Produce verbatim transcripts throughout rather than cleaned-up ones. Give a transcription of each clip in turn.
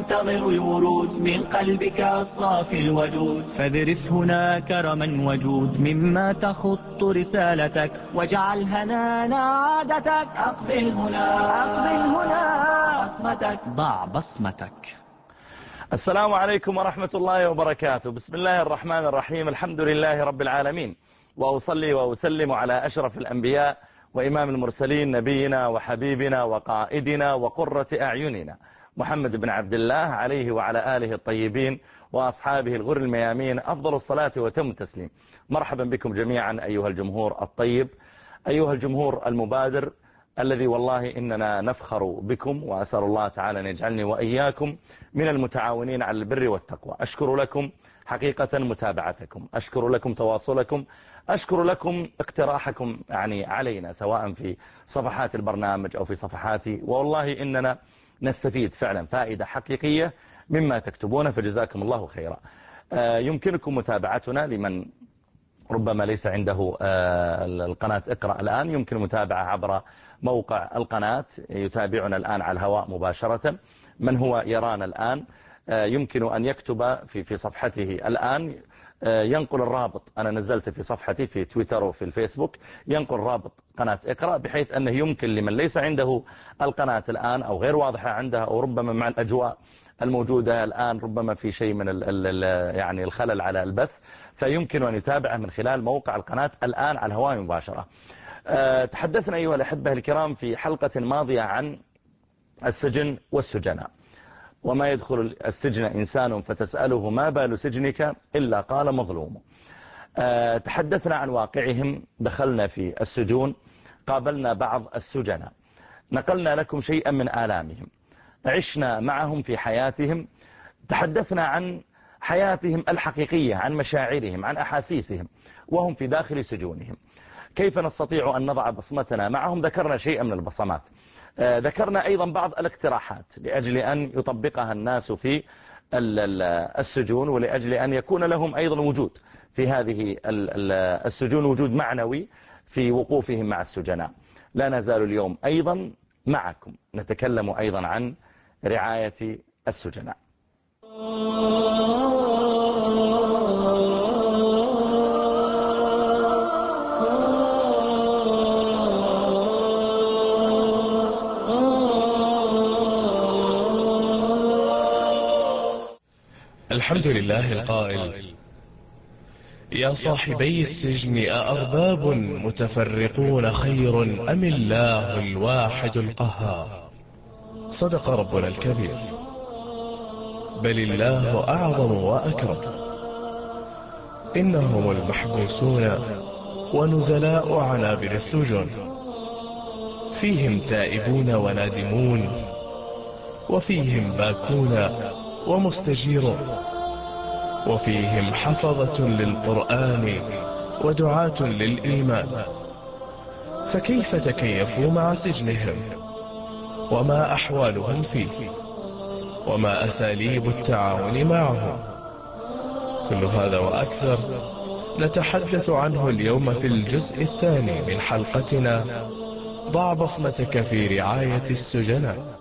منتظر الورود من قلبك الصافي الودود. فاذرف هنا كرما وجود مما تخط رسالتك، واجعل هنانا عادتك. أقبل هنا أقبل هنا بصمتك، ضع بصمتك. السلام عليكم ورحمة الله وبركاته. بسم الله الرحمن الرحيم. الحمد لله رب العالمين، وأصلي وأسلم على أشرف الأنبياء وإمام المرسلين، نبينا وحبيبنا وقائدنا وقرة أعيننا محمد بن عبد الله، عليه وعلى آله الطيبين وأصحابه الغر الميامين أفضل الصلاة وتم التسليم. مرحبا بكم جميعا أيها الجمهور الطيب، أيها الجمهور المبادر الذي والله إننا نفخر بكم، وأسأل الله تعالى أن يجعلني وإياكم من المتعاونين على البر والتقوى. أشكر لكم حقيقة متابعتكم، أشكر لكم تواصلكم، أشكر لكم اقتراحكم يعني علينا، سواء في صفحات البرنامج أو في صفحاتي، والله إننا نستفيد فعلا فائدة حقيقية مما تكتبون، فجزاكم الله خيرا. يمكنكم متابعتنا لمن ربما ليس عنده القناة اقرأ الآن، يمكن متابعة عبر موقع القناة، يتابعنا الآن على الهواء مباشرة. من هو يرانا الآن يمكن أن يكتب في في صفحته الآن، ينقل الرابط. أنا نزلت في صفحتي في تويتر وفي الفيسبوك، ينقل رابط قناة اقرأ، بحيث أنه يمكن لمن ليس عنده القناة الآن أو غير واضحة عنده، أو ربما مع الأجواء الموجودة الآن ربما في شيء من ال ال يعني الخلل على البث، فيمكن أن يتابعه من خلال موقع القناة الآن على الهواء مباشرة. أه تحدثنا أيها الأحبة الكرام في حلقة ماضية عن السجن والسجناء، وما يدخل السجن إنسان فتسأله ما بال سجنك إلا قال مظلوم. أه تحدثنا عن واقعهم، دخلنا في السجون، قابلنا بعض السجناء، نقلنا لكم شيئا من آلامهم، عشنا معهم في حياتهم، تحدثنا عن حياتهم الحقيقية، عن مشاعرهم، عن أحاسيسهم وهم في داخل سجونهم، كيف نستطيع أن نضع بصمتنا معهم. ذكرنا شيئا من البصمات، آه ذكرنا أيضا بعض الاقتراحات لأجل أن يطبقها الناس في السجون، ولأجل أن يكون لهم أيضا وجود في هذه السجون، وجود معنوي في وقوفهم مع السجناء. لا نزال اليوم أيضا معكم نتكلم أيضا عن رعاية السجناء. الحمد لله القائل: يا صاحبي السجن أأرباب متفرقون خير أم الله الواحد القهار. صدق ربنا الكبير. بل الله أعظم وأكرم. إنهم المحبوسون ونزلاء عنابر السجون، فيهم تائبون ونادمون، وفيهم باكون ومستجيرون، وفيهم حفظة للقرآن ودعاة للإيمان. فكيف تكيفوا مع سجنهم؟ وما أحوالهم فيه؟ وما أساليب التعاون معهم؟ كل هذا وأكثر نتحدث عنه اليوم في الجزء الثاني من حلقتنا ضع بصمتك في رعاية السجناء.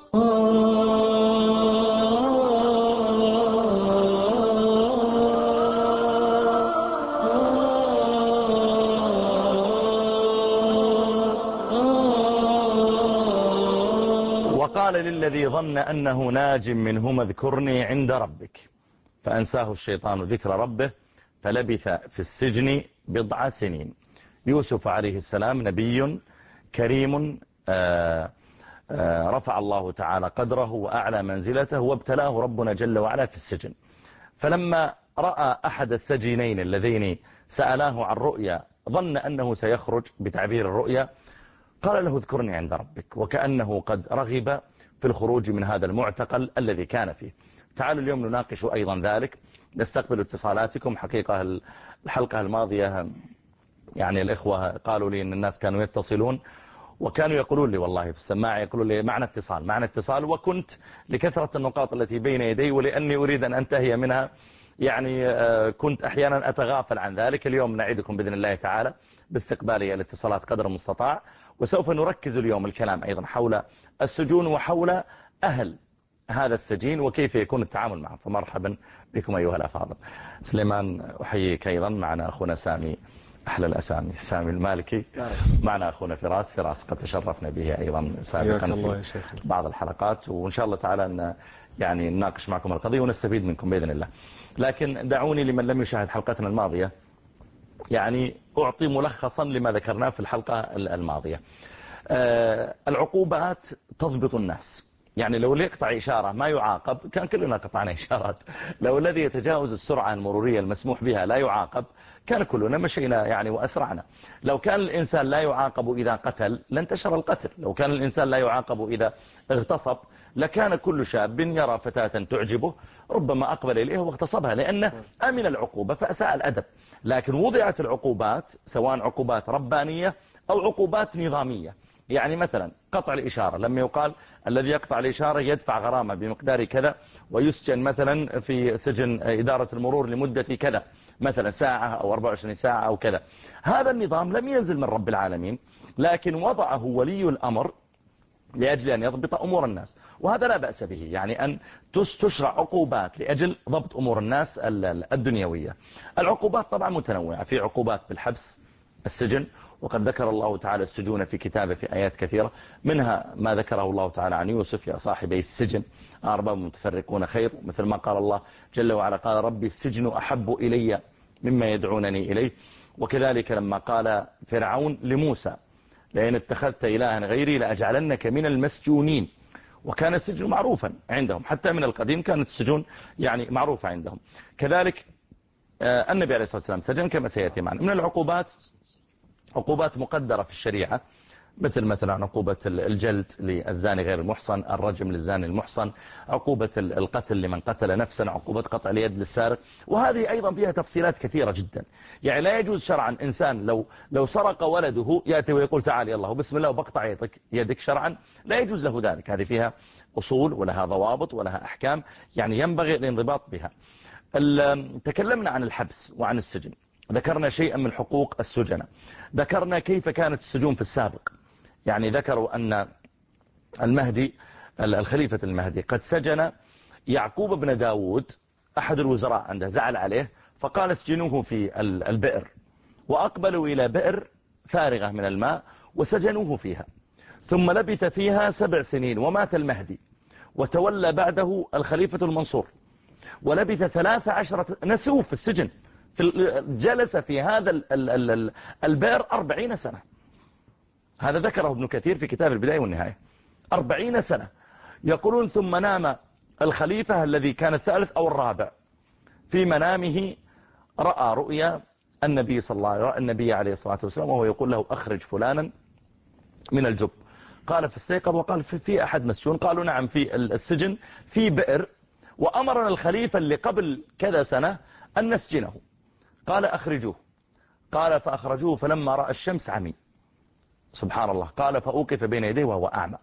وقال للذي ظن أنه ناج منهما اذكرني عند ربك فأنساه الشيطان ذكر ربه فلبث في السجن بضع سنين. يوسف عليه السلام نبي كريم، آآ آآ رفع الله تعالى قدره وأعلى منزلته، وابتلاه ربنا جل وعلا في السجن. فلما رأى أحد السجينين اللذين سألاه عن رؤيا ظن أنه سيخرج بتعبير الرؤيا، قال له اذكرني عند ربك، وكأنه قد رغب في الخروج من هذا المعتقل الذي كان فيه. تعالوا اليوم نناقش أيضا ذلك، نستقبل اتصالاتكم. حقيقة الحلقة الماضية يعني الإخوة قالوا لي أن الناس كانوا يتصلون وكانوا يقولون لي والله في السماعة، يقولون لي معنا اتصال معنا اتصال، وكنت لكثرة النقاط التي بين يدي ولأني أريد أن أنتهي منها يعني كنت أحيانا أتغافل عن ذلك. اليوم نعيدكم بإذن الله تعالى باستقبالي الاتصالات قدر المستطاع، وسوف نركز اليوم الكلام أيضا حول السجون وحول أهل هذا السجين وكيف يكون التعامل معه. فمرحبا بكم أيها الأفاضل. سليمان أحييك أيضا. معنا أخونا سامي، أحلى الأسامي، سامي المالكي. معنا أخونا فراس فراس قد تشرفنا به أيضا سابقا في بعض الحلقات، وإن شاء الله تعالى أن يعني نناقش معكم القضية ونستفيد منكم بإذن الله. لكن دعوني لمن لم يشاهد حلقتنا الماضية يعني أعطي ملخصا لما ذكرناه في الحلقة الماضية. أه العقوبات تضبط الناس. يعني لو اللي يقطع إشارة ما يعاقب كان كلنا قطعنا إشارات. لو الذي يتجاوز السرعة المرورية المسموح بها لا يعاقب كان كلنا مشينا يعني وأسرعنا. لو كان الإنسان لا يعاقب إذا قتل لانتشر القتل. لو كان الإنسان لا يعاقب إذا اغتصب لكان كل شاب يرى فتاة تعجبه ربما أقبل إليه واغتصبها لأنه أمن العقوبة فأساء الأدب. لكن وضعت العقوبات سواء عقوبات ربانية أو عقوبات نظامية. يعني مثلا قطع الإشارة لما يقال الذي يقطع الإشارة يدفع غرامة بمقدار كذا ويسجن مثلا في سجن إدارة المرور لمدة كذا مثلا ساعة أو أربعة وعشرين ساعة أو كذا. هذا النظام لم ينزل من رب العالمين لكن وضعه ولي الأمر لأجل أن يضبط أمور الناس، وهذا لا بأس به. يعني أن تشرع عقوبات لأجل ضبط أمور الناس الدنيوية. العقوبات طبعا متنوعة، في عقوبات بالحبس السجن، وقد ذكر الله تعالى السجون في كتابه في آيات كثيرة، منها ما ذكره الله تعالى عن يوسف يا صاحبي السجن أرباب متفرقون خير، مثل ما قال الله جل وعلا قال ربي السجن أحب إلي مما يدعونني إليه. وكذلك لما قال فرعون لموسى لئن اتخذت إلها غيري لأجعلنك من المسجونين. وكان السجن معروفا عندهم حتى من القديم، كانت السجون يعني معروفة عندهم. كذلك النبي عليه الصلاة والسلام سجن كما سيأتي معنا. من العقوبات عقوبات مقدرة في الشريعة مثل مثلا عقوبة الجلد للزاني غير المحصن، الرجم للزاني المحصن، عقوبة القتل لمن قتل نفسا، عقوبة قطع اليد للسارق. وهذه أيضا فيها تفصيلات كثيرة جدا. يعني لا يجوز شرعا إنسان لو لو سرق ولده يأتي ويقول تعال يلا بسم الله وبقطع يدك يدك شرعا لا يجوز له ذلك. هذه فيها أصول ولها ضوابط ولها أحكام يعني ينبغي الانضباط بها. تكلمنا عن الحبس وعن السجن، ذكرنا شيئا من حقوق السجناء، ذكرنا كيف كانت السجون في السابق. يعني ذكروا أن المهدي الخليفة المهدي قد سجن يعقوب بن داود أحد الوزراء عنده زعل عليه فقال اسجنوه في البئر، وأقبلوا إلى بئر فارغة من الماء وسجنوه فيها، ثم لبث فيها سبع سنين ومات المهدي، وتولى بعده الخليفة المنصور ولبث ثلاث عشرة نسوه في السجن، جلس في هذا البئر أربعين سنة. هذا ذكره ابن كثير في كتاب البداية والنهاية. أربعين سنة يقولون ثم نام الخليفة الذي كان الثالث أو الرابع في منامه رأى رؤيا النبي صلى الله عليه وسلم النبي عليه الصلاة والسلام وهو يقول له أخرج فلانا من الجب. قال في السيقظ وقال في, في أحد مسجون. قالوا نعم في السجن في بئر، وأمرنا الخليفة اللي قبل كذا سنة أن نسجنه. قال أخرجوه. قال فأخرجوه فلما رأى الشمس عمي. سبحان الله. قال فأوقف بين يديه وهو أعمى.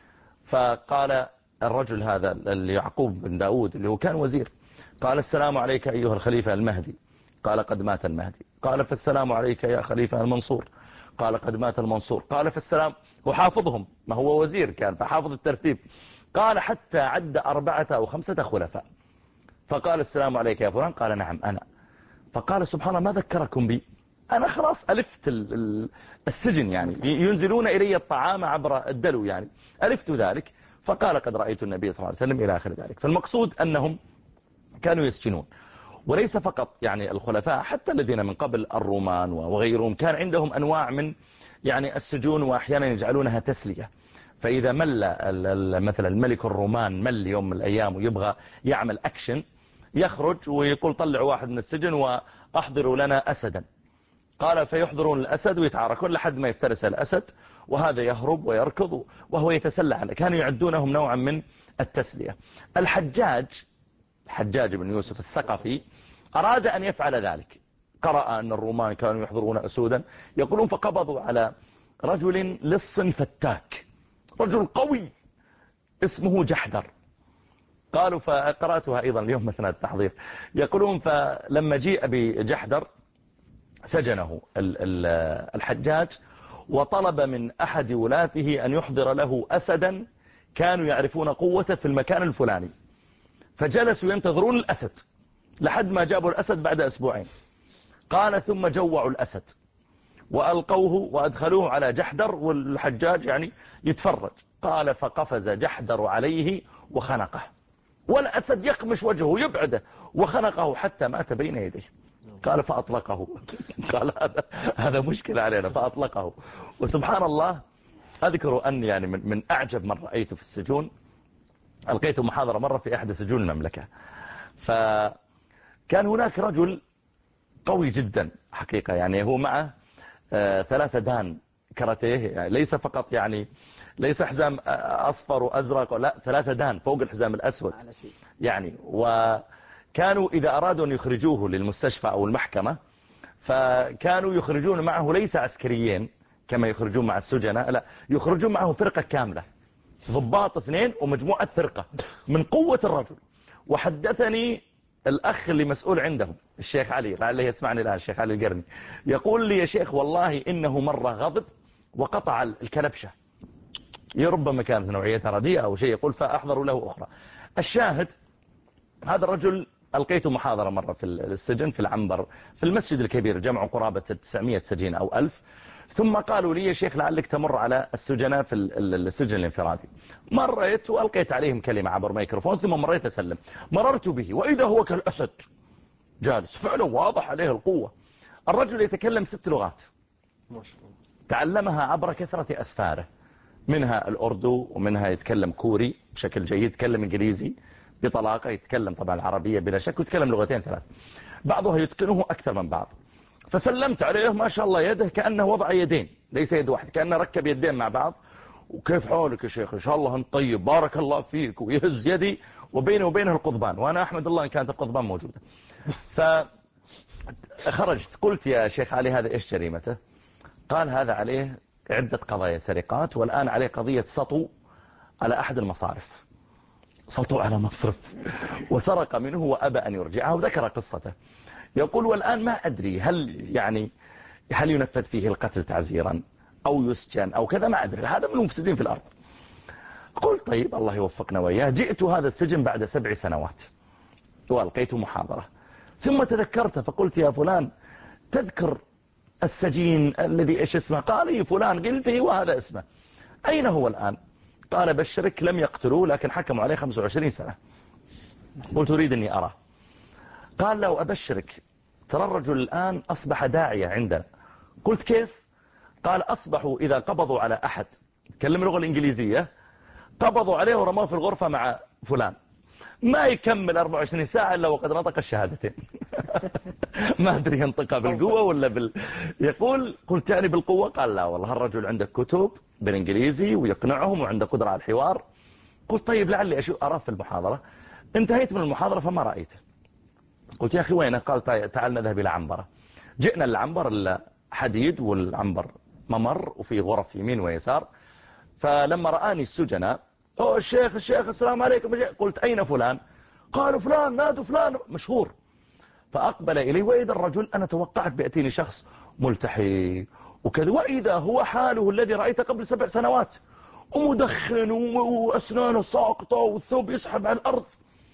فقال الرجل هذا يعقوب بن داود اللي هو كان وزير قال السلام عليك أيها الخليفة المهدي. قال قد مات المهدي. قال فالسلام عليك يا خليفة المنصور. قال قد مات المنصور. قال فالسلام، وحافظهم ما هو وزير كان فحافظ الترتيب. قال حتى عد أربعة أو خمسة خلفاء. فقال السلام عليك يا فلان. قال نعم أنا. فقال سبحان الله ما ذكركم بي، أنا خلاص ألفت السجن يعني ينزلون إلي الطعام عبر الدلو يعني ألفت ذلك. فقال قد رأيت النبي صلى الله عليه وسلم إلى آخر ذلك. فالمقصود أنهم كانوا يسجنون، وليس فقط يعني الخلفاء، حتى الذين من قبل الرومان وغيرهم كان عندهم أنواع من يعني السجون، وأحيانا يجعلونها تسلية. فإذا مل مثلا الملك الرومان مل يوم من الأيام ويبغى يعمل أكشن يخرج ويقول طلعوا واحد من السجن وأحضروا لنا أسدا. قال فيحضرون الأسد ويتعاركون لحد ما يفترس الأسد، وهذا يهرب ويركض وهو يتسلى عليه. كانوا يعدونهم نوعا من التسلية. الحجاج الحجاج بن يوسف الثقفي أراد أن يفعل ذلك. قرأ أن الرومان كانوا يحضرون أسودا يقولون فقبضوا على رجل لص فتاك، رجل قوي اسمه جحدر. قالوا فقرأتها أيضا اليوم مثل التحضير. يقولون فلما جيء بجحدر سجنه الحجاج وطلب من أحد ولاته أن يحضر له أسدا كانوا يعرفون قوته في المكان الفلاني، فجلسوا ينتظرون الأسد لحد ما جابوا الأسد بعد أسبوعين. قال ثم جوعوا الأسد وألقوه وأدخلوه على جحدر والحجاج يعني يتفرج. قال فقفز جحدر عليه وخنقه، والأسد يقمش وجهه يبعده وخنقه حتى مات بين يديه. قال فأطلقه. قال هذا هذا مشكلة علينا، فأطلقه. وسبحان الله أذكر أن يعني من, من أعجب من رأيته في السجون، ألقيت محاضرة مرة في أحد سجون المملكة، فكان هناك رجل قوي جدا حقيقة، يعني هو معه آه ثلاثة دان كاراتيه، يعني ليس فقط يعني ليس حزام أصفر وأزرق، لا ثلاثة دان فوق الحزام الأسود يعني. وكانوا إذا أرادوا أن يخرجوه للمستشفى أو المحكمة فكانوا يخرجون معه ليس عسكريين كما يخرجون مع السجناء، لا يخرجون معه فرقة كاملة، ضباط اثنين ومجموعة فرقة من قوة الرجل. وحدثني الأخ اللي مسؤول عندهم الشيخ علي، لعله يسمعني الآن، الشيخ علي القرني، يقول لي يا شيخ والله إنه مرة غضب وقطع الكلبشة، ربما كانت نوعيتها رديئة أو شيء، يقول فأحضروا له أخرى. الشاهد هذا الرجل ألقيته محاضرة مرة في السجن في العنبر في المسجد الكبير، جمع قرابة تسعمائة سجين أو ألف. ثم قالوا لي يا شيخ لعلك تمر على السجناء في السجن الانفرادي. مريت وألقيت عليهم كلمة عبر ميكروفون، ثم مريت أسلم. مررت به وإذا هو كالأسد جالس، فعلا واضح عليه القوة. الرجل يتكلم ست لغات تعلمها عبر كثرة أسفاره، منها الأردو ومنها يتكلم كوري بشكل جيد، يتكلم إنجليزي بطلاقة، يتكلم طبعا العربية بلا شك، ويتكلم لغتين ثلاث بعضها يتقنه أكثر من بعض. فسلمت عليه ما شاء الله يده كأنه وضع يدين ليس يد واحد، كأنه ركب يدين مع بعض. وكيف حالك يا شيخ، إن شاء الله أنت طيب، بارك الله فيك، ويهز يدي وبيني وبينه القضبان، وأنا أحمد الله إن كانت القضبان موجودة. فخرجت قلت يا شيخ علي هذا إيش جريمته؟ قال هذا عليه عدة قضايا سرقات، والآن عليه قضية سطو على أحد المصارف، سطو على مصرف وسرق منه وأبى أن يرجعه، وذكر قصته. يقول والآن ما أدري هل يعني هل ينفذ فيه القتل تعزيرا أو يسجن أو كذا، ما أدري، هذا من المفسدين في الأرض. قلت طيب الله يوفقنا وإياه. جئت هذا السجن بعد سبع سنوات وألقيت محاضرة، ثم تذكرت فقلت يا فلان تذكر السجين الذي إيش اسمه؟ قال لي فلان، قلته وهذا اسمه، أين هو الآن؟ قال بشرك لم يقتلوه لكن حكموا عليه خمسة وعشرين سنة. قلت أريد أني أراه. قال لو أبشرك ترى الرجل الآن أصبح داعية عندنا. قلت كيف؟ قال أصبحوا إذا قبضوا على أحد كلم اللغة الإنجليزية قبضوا عليه ورموه في الغرفة مع فلان، ما يكمل أربعة وعشرين ساعة إلا وقد نطق الشهادتين. ما أدري ينطقها بالقوة ولا بال... يقول قلت يعني بالقوة؟ قال لا والله الرجل عنده كتب بالإنجليزي ويقنعهم وعنده قدرة على الحوار. قلت طيب لعلي أشوف أراه في المحاضرة. انتهيت من المحاضرة فما رأيته. قلت يا أخي وينه؟ قال تعال نذهب إلى عنبرة. جئنا العنبر الحديد والعنبر ممر وفي غرف يمين ويسار. فلما رآني السجناء أوه الشيخ الشيخ السلام عليكم، قلت أين فلان؟ قالوا فلان نادوا فلان مشهور. فأقبل إلي وإذا الرجل أنا توقعت بيأتيني شخص ملتحي وكذا، وإذا هو حاله الذي رأيته قبل سبع سنوات، ومدخن وأسنانه ساقطة والثوب يسحب على الأرض.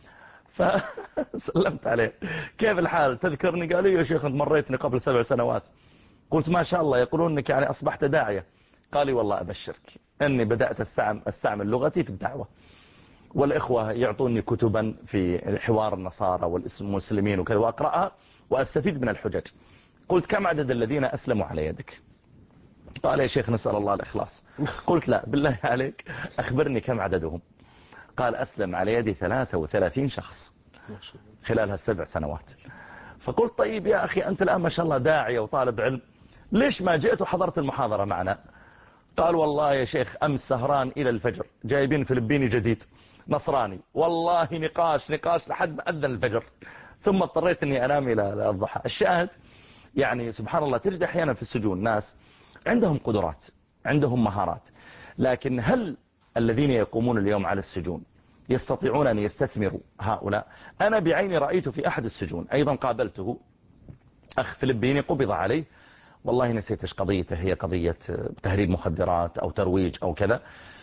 فسلمت عليه كيف الحال تذكرني؟ قال لي يا شيخ أنت مريتني قبل سبع سنوات. قلت ما شاء الله يقولون أنك يعني أصبحت داعية. قال لي والله أبشرك أني بدأت أستعمل لغتي في الدعوة، والإخوة يعطوني كتبا في حوار النصارى والمسلمين وكذا وأقرأها وأستفيد من الحجج. قلت كم عدد الذين أسلموا على يدك؟ قال يا شيخ نسأل الله الإخلاص. قلت لا بالله عليك أخبرني كم عددهم. قال أسلم على يدي ثلاثة وثلاثين شخص خلال هالسبع سنوات. فقلت طيب يا أخي أنت الآن ما شاء الله داعية وطالب علم، ليش ما جئت وحضرت المحاضرة معنا؟ قال والله يا شيخ أمس سهران إلى الفجر، جايبين فلبيني جديد نصراني، والله نقاش نقاش لحد ما أذن الفجر، ثم اضطريت أني أنام إلى الضحى. الشاهد يعني سبحان الله تجد أحيانا في السجون ناس عندهم قدرات عندهم مهارات، لكن هل الذين يقومون اليوم على السجون يستطيعون أن يستثمروا هؤلاء؟ أنا بعيني رأيت في أحد السجون أيضا قابلته أخ فلبيني قبض عليه، والله نسيت ايش قضيته، هي قضية تهريب مخدرات أو ترويج أو كذا.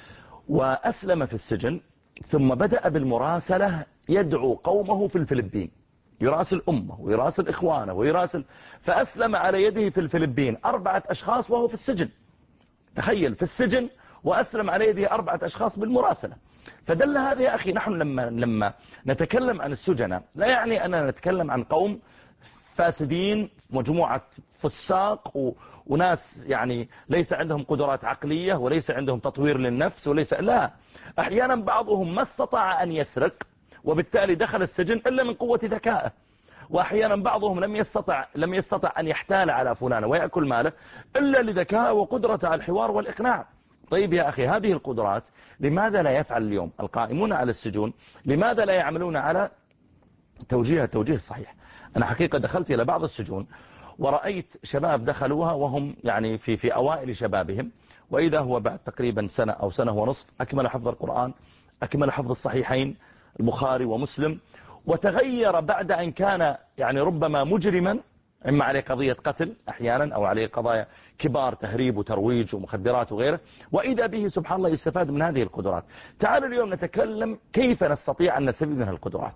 وأسلم في السجن، ثم بدأ بالمراسلة يدعو قومه في الفلبين، يراسل أمه ويراسل إخوانه ويراسل، فأسلم على يده في الفلبين أربعة أشخاص وهو في السجن. تخيل في السجن وأسلم على يده أربعة أشخاص بالمراسلة. فدل هذا يا أخي، نحن لما, لما نتكلم عن السجناء لا يعني أننا نتكلم عن قوم فاسدين، مجموعة فساق و... وناس يعني ليس عندهم قدرات عقلية وليس عندهم تطوير للنفس وليس، لا، أحيانا بعضهم ما استطاع أن يسرق وبالتالي دخل السجن إلا من قوة ذكائه، وأحيانا بعضهم لم يستطع لم يستطع أن يحتال على فلان ويأكل ماله إلا لذكائه وقدرته على الحوار والإقناع. طيب يا أخي، هذه القدرات لماذا لا يفعل اليوم القائمون على السجون؟ لماذا لا يعملون على توجيه التوجيه الصحيح؟ أنا حقيقة دخلت إلى بعض السجون ورأيت شباب دخلوها وهم يعني في في أوائل شبابهم، وإذا هو بعد تقريبا سنة أو سنة ونصف أكمل حفظ القرآن، أكمل حفظ الصحيحين البخاري ومسلم، وتغير بعد أن كان يعني ربما مجرما، إما عليه قضية قتل أحيانا أو عليه قضايا كبار تهريب وترويج ومخدرات وغيره، وإذا به سبحان الله يستفاد من هذه القدرات. تعالوا اليوم نتكلم كيف نستطيع أن نستفيد من القدرات،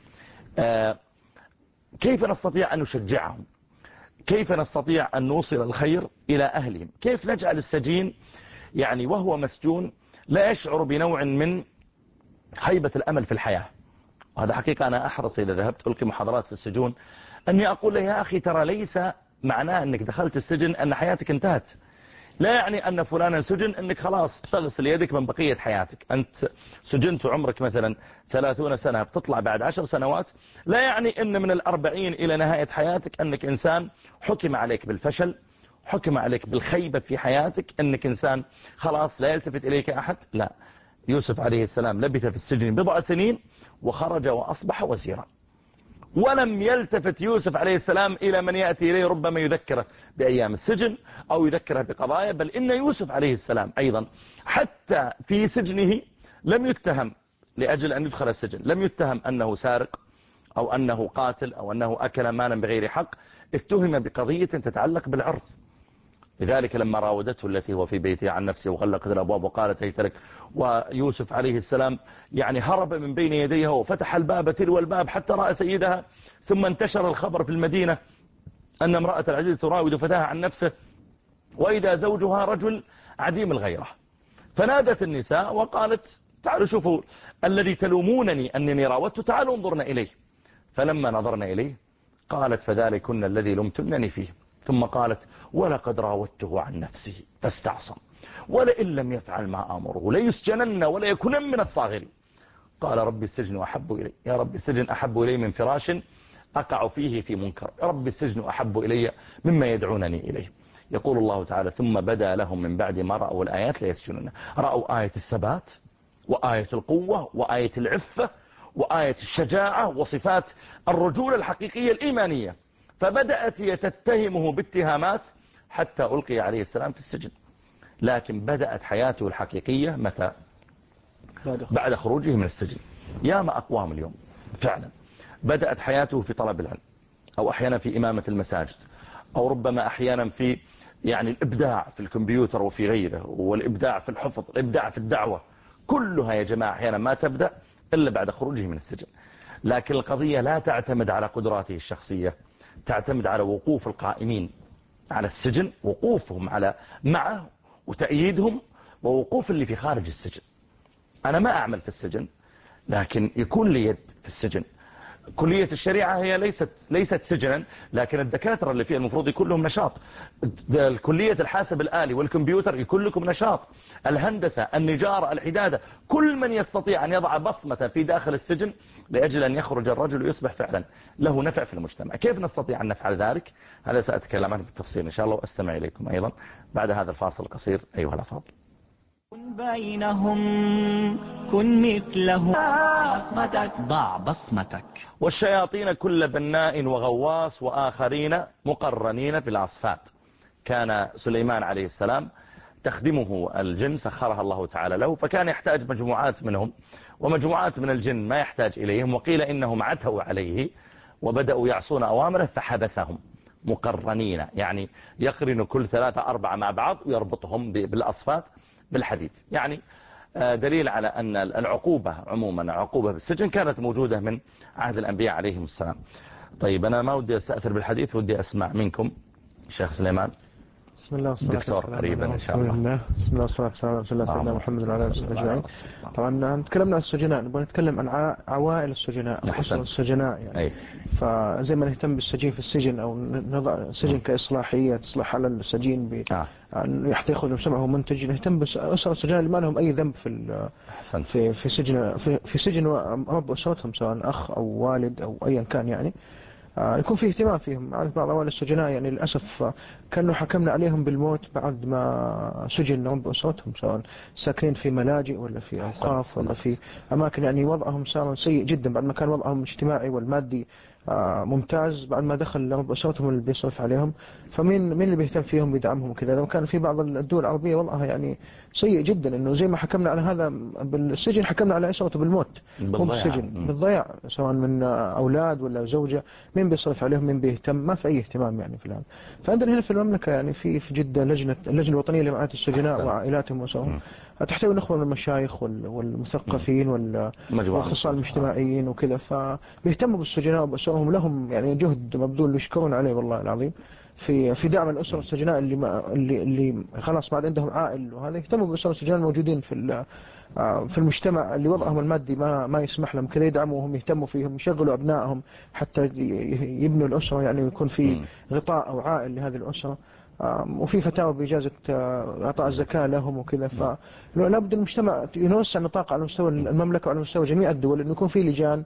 آه كيف نستطيع أن نشجعهم، كيف نستطيع أن نوصل الخير إلى أهلهم، كيف نجعل السجين يعني وهو مسجون لا يشعر بنوع من هيبة الأمل في الحياة. وهذا حقيقة أنا أحرص إذا ذهبت ألقي محاضرات في السجون أني أقول له يا أخي ترى ليس معناه أنك دخلت السجن أن حياتك انتهت، لا يعني أن فلانا سجن أنك خلاص تغسل يدك من بقية حياتك. أنت سجنت عمرك مثلا ثلاثون سنة بتطلع بعد عشر سنوات، لا يعني أن من الأربعين إلى نهاية حياتك أنك إنسان حكم عليك بالفشل، حكم عليك بالخيبة في حياتك، أنك إنسان خلاص لا يلتفت إليك أحد. لا، يوسف عليه السلام لبث في السجن بضع سنين وخرج وأصبح وزيرا، ولم يلتفت يوسف عليه السلام إلى من يأتي إليه ربما يذكره بأيام السجن أو يذكره بقضايا، بل إن يوسف عليه السلام أيضا حتى في سجنه لم يتهم لأجل أن يدخل السجن، لم يتهم أنه سارق أو أنه قاتل أو أنه أكل مالا بغير حق، اتهم بقضية تتعلق بالعرض. لذلك لما راودته التي هو في بيتها عن نفسه وغلقت الأبواب وقالت هيت لك، ويوسف عليه السلام يعني هرب من بين يديها وفتح الباب تلو الباب حتى رأى سيدها، ثم انتشر الخبر في المدينة أن امرأة العزيز تراود فتاها عن نفسه وإذا زوجها رجل عديم الغيرة، فنادت النساء وقالت تعالوا شوفوا الذي تلومونني أنني راودته، تعالوا انظرنا إليه. فلما نظرنا إليه قالت فذلكن الذي لمتنني فيه، ثم قالت ولقد راودته عن نفسه فاستعصم ولئن لم يفعل ما آمره ليسجنن ولا يكونن من الصاغرين. قال رب السجن أحب إلي، يا رب السجن أحب إلي من فراش أقع فيه في منكر، يا رب السجن أحب إلي مما يدعونني إليه. يقول الله تعالى ثم بدا لهم من بعد ما رأوا الآيات ليسجنن، رأوا آية الثبات وآية القوة وآية العفة وآية الشجاعة وصفات الرجولة الحقيقية الإيمانية، فبدأت تتهمه باتهامات حتى ألقي عليه السلام في السجن. لكن بدأت حياته الحقيقية متى؟ بعد خروجه من السجن. ياما أقوام اليوم فعلا بدأت حياته في طلب العلم، أو أحيانا في إمامة المساجد، أو ربما أحيانا في يعني الإبداع في الكمبيوتر وفي غيره، والإبداع في الحفظ، الإبداع في الدعوة، كلها يا جماعة أحيانا ما تبدأ إلا بعد خروجه من السجن. لكن القضية لا تعتمد على قدراته الشخصية، تعتمد على وقوف القائمين على السجن، وقوفهم على معه وتأييدهم، ووقوف اللي في خارج السجن. أنا ما أعمل في السجن لكن يكون لي يد في السجن. كلية الشريعة هي ليست ليست سجنا، لكن الدكاترة اللي فيها المفروض يكون لهم نشاط. كلية الحاسب الآلي والكمبيوتر يكون لكم نشاط. الهندسة، النجارة، الحدادة، كل من يستطيع أن يضع بصمة في داخل السجن لأجل أن يخرج الرجل ويصبح فعلا له نفع في المجتمع. كيف نستطيع أن نفعل ذلك؟ هذا سأتكلم عنه بالتفصيل إن شاء الله، وأستمع إليكم أيضا بعد هذا الفاصل القصير أيها الأفاضل. كن بينهم، كن مثلهم، بصمتك ضع بصمتك. والشياطين كل بناء وغواص وآخرين مقرنين في الأصفاد. كان سليمان عليه السلام تخدمه الجن، سخرها الله تعالى له، فكان يحتاج مجموعات منهم ومجموعات من الجن ما يحتاج إليهم، وقيل إنهم عتوا عليه وبدأوا يعصون أوامره فحبسهم مقرنين، يعني يقرن كل ثلاثة أربعة مع بعض ويربطهم بالأصفاد بالحديد. يعني دليل على أن العقوبة عموما عقوبة بالسجن كانت موجودة من عهد الأنبياء عليهم السلام. طيب أنا ما ودي أستأثر بالحديث، ودي أسمع منكم شيخ سليمان. بسم الله والصلاة دكتور قريبا إن شاء الله. بسم الله والصلاة والسلام على سيدنا محمد وعلى آله وصحبه أجمعين. طبعا تكلمنا عن السجناء، نبغى نتكلم عن عوائل السجناء، أسر السجناء يعني. أي. فزي ما نهتم بالسجين في السجن أو نضع السجن كإصلاحية تصلح على السجين ب آه. حتى يأخذ مجتمعه منتج، نهتم بأسر السجناء اللي ما لهم أي ذنب في في في سجن في, في سجن رب أسرتهم، سواء أخ أو والد أو أيا كان يعني. آه يكون فيه اهتمام فيهم. عارف بعض أوائل السجناء يعني للأسف كانوا حكمنا عليهم بالموت بعد ما سجن رب أسرتهم، سواء ساكنين في ملاجئ ولا في أوقاف ولا في أماكن يعني وضعهم صار سيء جدا بعد ما كان وضعهم الاجتماعي والمادي آه ممتاز. بعد ما دخل رب أسرتهم اللي بيصرف عليهم، فمين مين اللي بيهتم فيهم بيدعمهم وكذا؟ لو كان في بعض الدول العربية وضعها يعني سيء جدا، إنه زي ما حكمنا على هذا بالسجن حكمنا على أسرته بالموت، مو بالسجن، بالضياع، سواء من أولاد ولا زوجة. مين بيصرف عليهم؟ مين بيهتم؟ ما في أي اهتمام يعني في العالم. فعندنا هنا في المملكة يعني في في جدة لجنة اللجنة الوطنية لرعاية السجناء وعائلاتهم وسواهم، تحتوي نخبة من المشايخ والمثقفين والأخصائيين الاجتماعيين وكذا، فبيهتموا بالسجناء وبأسرهم. لهم يعني جهد مبذول يشكرون عليه والله العظيم في في دعم الأسر السجناء اللي ما اللي اللي خلاص بعد عندهم عائل، وهذا يهتموا بالأسر السجناء الموجودين في في المجتمع اللي وضعهم المادي ما ما يسمح لهم كذا، يدعموهم يهتموا فيهم يشغلوا أبنائهم حتى يبنوا الأسرة يعني، ويكون في غطاء أو عائل لهذه الأسرة، وفي فتاوى بإجازة إعطاء الزكاة لهم وكذا. فلا بد المجتمع ينوسع النطاق على مستوى المملكة وعلى مستوى جميع الدول، إنه يكون في لجان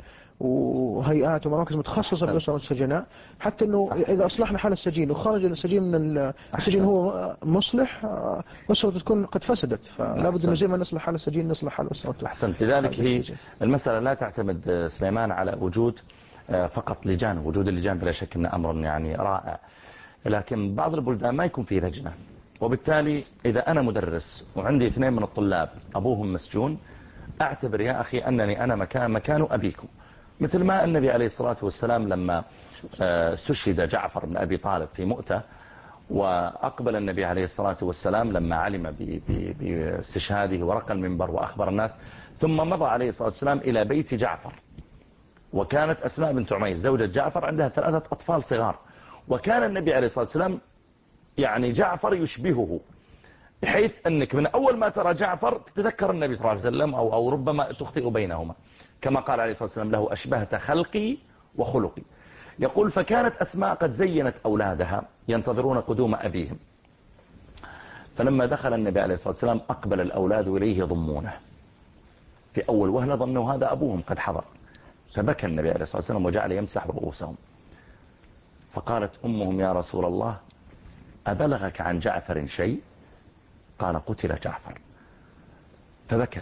وهيئات ومراكز متخصصة بالأسر والسجناء، حتى إنه إذا أصلحنا حال السجين وخرج السجين من السجين هو مصلح، أسرته تكون قد فسدت. فلا بد إنه زي ما نصلح حال السجين نصلح حال أسرته. أحسنت. لذلك هي المسألة لا تعتمد سليمان على وجود فقط لجان. وجود اللجان بلا شك إنه أمر يعني رائع، لكن بعض البلدان ما يكون فيه لجنة، وبالتالي إذا أنا مدرس وعندي اثنين من الطلاب أبوهم مسجون، أعتبر يا أخي أنني أنا مكان مكان أبيكم. مثل ما النبي عليه الصلاة والسلام لما استشهد جعفر بن أبي طالب في مؤتة، وأقبل النبي عليه الصلاة والسلام لما علم باستشهاده ورقى المنبر وأخبر الناس، ثم مضى عليه الصلاة والسلام إلى بيت جعفر. وكانت أسماء بنت عميس زوجة جعفر عندها ثلاثة أطفال صغار، وكان النبي عليه الصلاة والسلام يعني جعفر يشبهه، بحيث أنك من أول ما ترى جعفر تتذكر النبي صلى الله عليه وسلم، أو, أو ربما تخطئ بينهما، كما قال عليه الصلاة والسلام له أشبهت خلقي وخلقي. يقول فكانت أسماء قد زينت أولادها ينتظرون قدوم أبيهم، فلما دخل النبي عليه الصلاة والسلام أقبل الأولاد إليه يضمونه. في أول وهلة ظنوا هذا أبوهم قد حضر، فبكى النبي عليه الصلاة والسلام وجعل يمسح رؤوسهم. فقالت أمهم يا رسول الله أبلغك عن جعفر شيء؟ قال قتل جعفر. فبكت.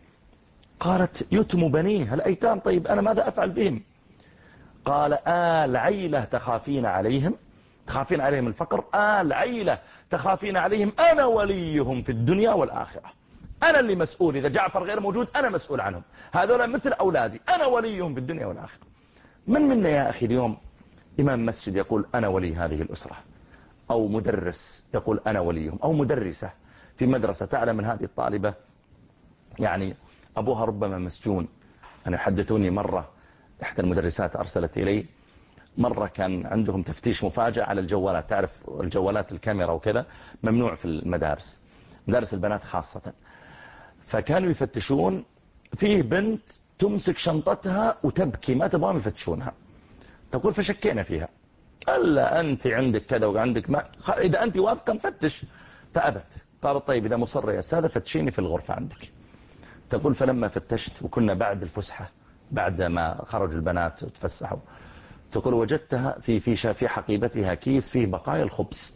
قالت يتم بنيه الأيتام، طيب أنا ماذا أفعل بهم؟ قال آل عيلة تخافين عليهم، تخافين عليهم الفقر، آل عيلة تخافين عليهم، أنا وليهم في الدنيا والآخرة، أنا اللي مسؤول. إذا جعفر غير موجود أنا مسؤول عنهم، هذول مثل أولادي، أنا وليهم في الدنيا والآخرة. من منا يا أخي اليوم إمام مسجد يقول أنا ولي هذه الأسرة، أو مدرس يقول أنا وليهم، أو مدرسة في مدرسة تعلم من هذه الطالبة يعني أبوها ربما مسجون. أنا حدثوني مرة إحدى المدرسات أرسلت إلي مرة كان عندهم تفتيش مفاجئ على الجوالات، تعرف الجوالات الكاميرا وكذا ممنوع في المدارس، مدارس البنات خاصة، فكانوا يفتشون فيه بنت تمسك شنطتها وتبكي ما تبغون يفتشونها. تقول فشكينا فيها، ألا أنت عندك كذا وعندك ما، إذا أنت واثقة نفتش. فأبت، قالت طيب إذا مصر يا أستاذة فتشيني في الغرفة عندك. تقول فلما فتشت وكنا بعد الفسحة بعد ما خرجوا البنات وتفسحوا، تقول وجدتها في في في حقيبتها كيس فيه بقايا الخبز.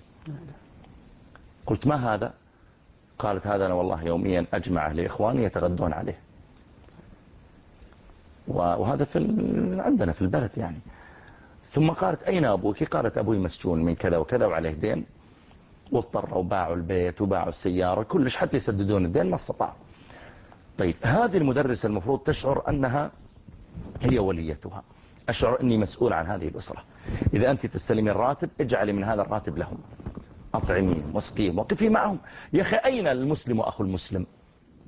قلت ما هذا؟ قالت هذا أنا والله يوميا أجمعه لإخواني يتغدون عليه، وهذا في عندنا في البلد يعني. ثم قالت أين أبوك؟ قالت أبوي مسجون من كذا وكذا وعليه دين، واضطروا باعوا البيت وباعوا السيارة كلش حتى يسددون الدين ما استطاعوا. طيب هذه المدرسة المفروض تشعر أنها هي وليتها، أشعر أني مسؤول عن هذه الأسرة. إذا أنت تستلمي الراتب اجعلي من هذا الراتب لهم، أطعميهم واسقيهم وقفي معهم. يا أخي أين المسلم وأخو المسلم؟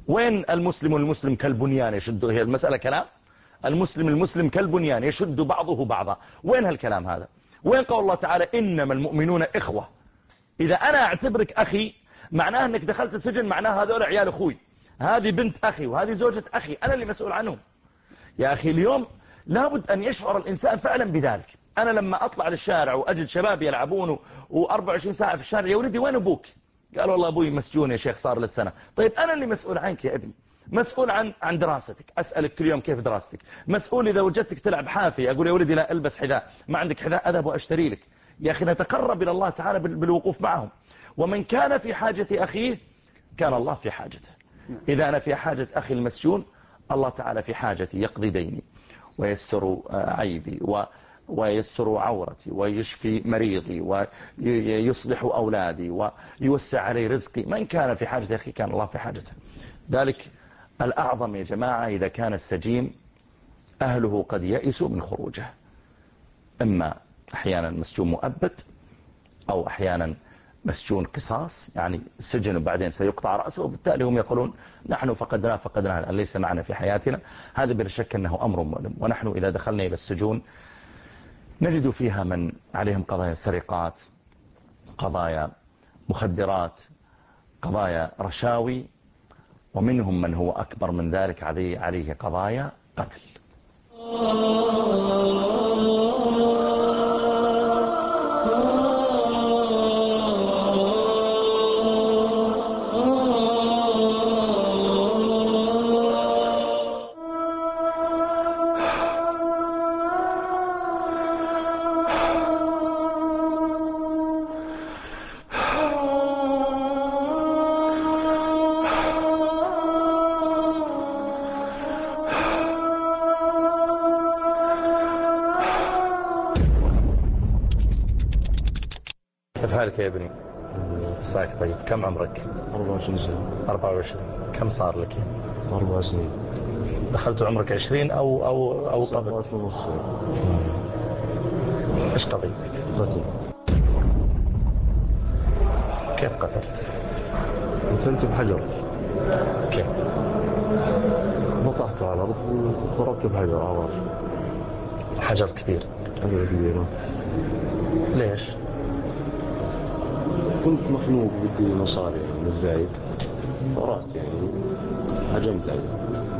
وين المسلم المسلم كالبنيان يشد؟ هي المسألة كلام؟ المسلم المسلم كالبنيان يشد بعضه بعضا، وين هالكلام هذا؟ وين قول الله تعالى إنما المؤمنون إخوة؟ إذا أنا أعتبرك أخي معناه أنك دخلت السجن، معناه هذول عيال أخوي، هذه بنت أخي وهذه زوجة أخي، أنا اللي مسؤول عنهم. يا أخي اليوم لابد أن يشعر الإنسان فعلا بذلك. أنا لما أطلع للشارع وأجد شباب يلعبون وأربع وعشرين ساعة في الشارع، يا ولدي وين أبوك؟ قال والله أبوي مسجون يا شيخ صار للسنة. طيب أنا اللي مسؤول عنك يا ابني، مسؤول عن عن دراستك، أسألك كل يوم كيف دراستك، مسؤول إذا وجدتك تلعب حافي أقول يا ولدي لا ألبس حذاء، ما عندك حذاء أذهب وأشتري لك. يا أخي نتقرب إلى الله تعالى بالوقوف معهم. ومن كان في حاجة أخيه كان الله في حاجته. إذا أنا في حاجة أخي المسجون، الله تعالى في حاجتي، يقضي ديني ويسر عيبي ويسر عورتي ويشفي مريضي ويصلح أولادي ويوسع علي رزقي. من كان في حاجة أخي كان الله في حاجته. ذلك الأعظم يا جماعة إذا كان السجين أهله قد يئسوا من خروجه، إما أحيانا مسجون مؤبد أو أحيانا مسجون قصاص، يعني السجن وبعدين سيقطع رأسه، وبالتالي هم يقولون نحن فقدنا فقدنا أن ليس معنا في حياتنا. هذا بلا شك أنه أمر مؤلم. ونحن إذا دخلنا إلى السجون نجد فيها من عليهم قضايا سرقات، قضايا مخدرات، قضايا رشاوي، ومنهم من هو أكبر من ذلك عليه, عليه قضايا قتل. حالك يا ابني؟ ساك طيب. كم عمرك؟ أربعة وعشرين سنة. أربعة وعشرين. كم صار لك؟ أربع سنين. دخلت عمرك عشرين أو أو أو قبل؟ سبعة ونص. إيش قضيتك؟ قتل. كيف قتلت؟ قتلت بحجر. كيف؟ بطحت على الأرض وضربت بحجر على راسي. حجر كثير؟ حجر كبير. ليش؟ كنت مخنوق بدي مصاري يعني متضايق، ورحت يعني هجمت عليه.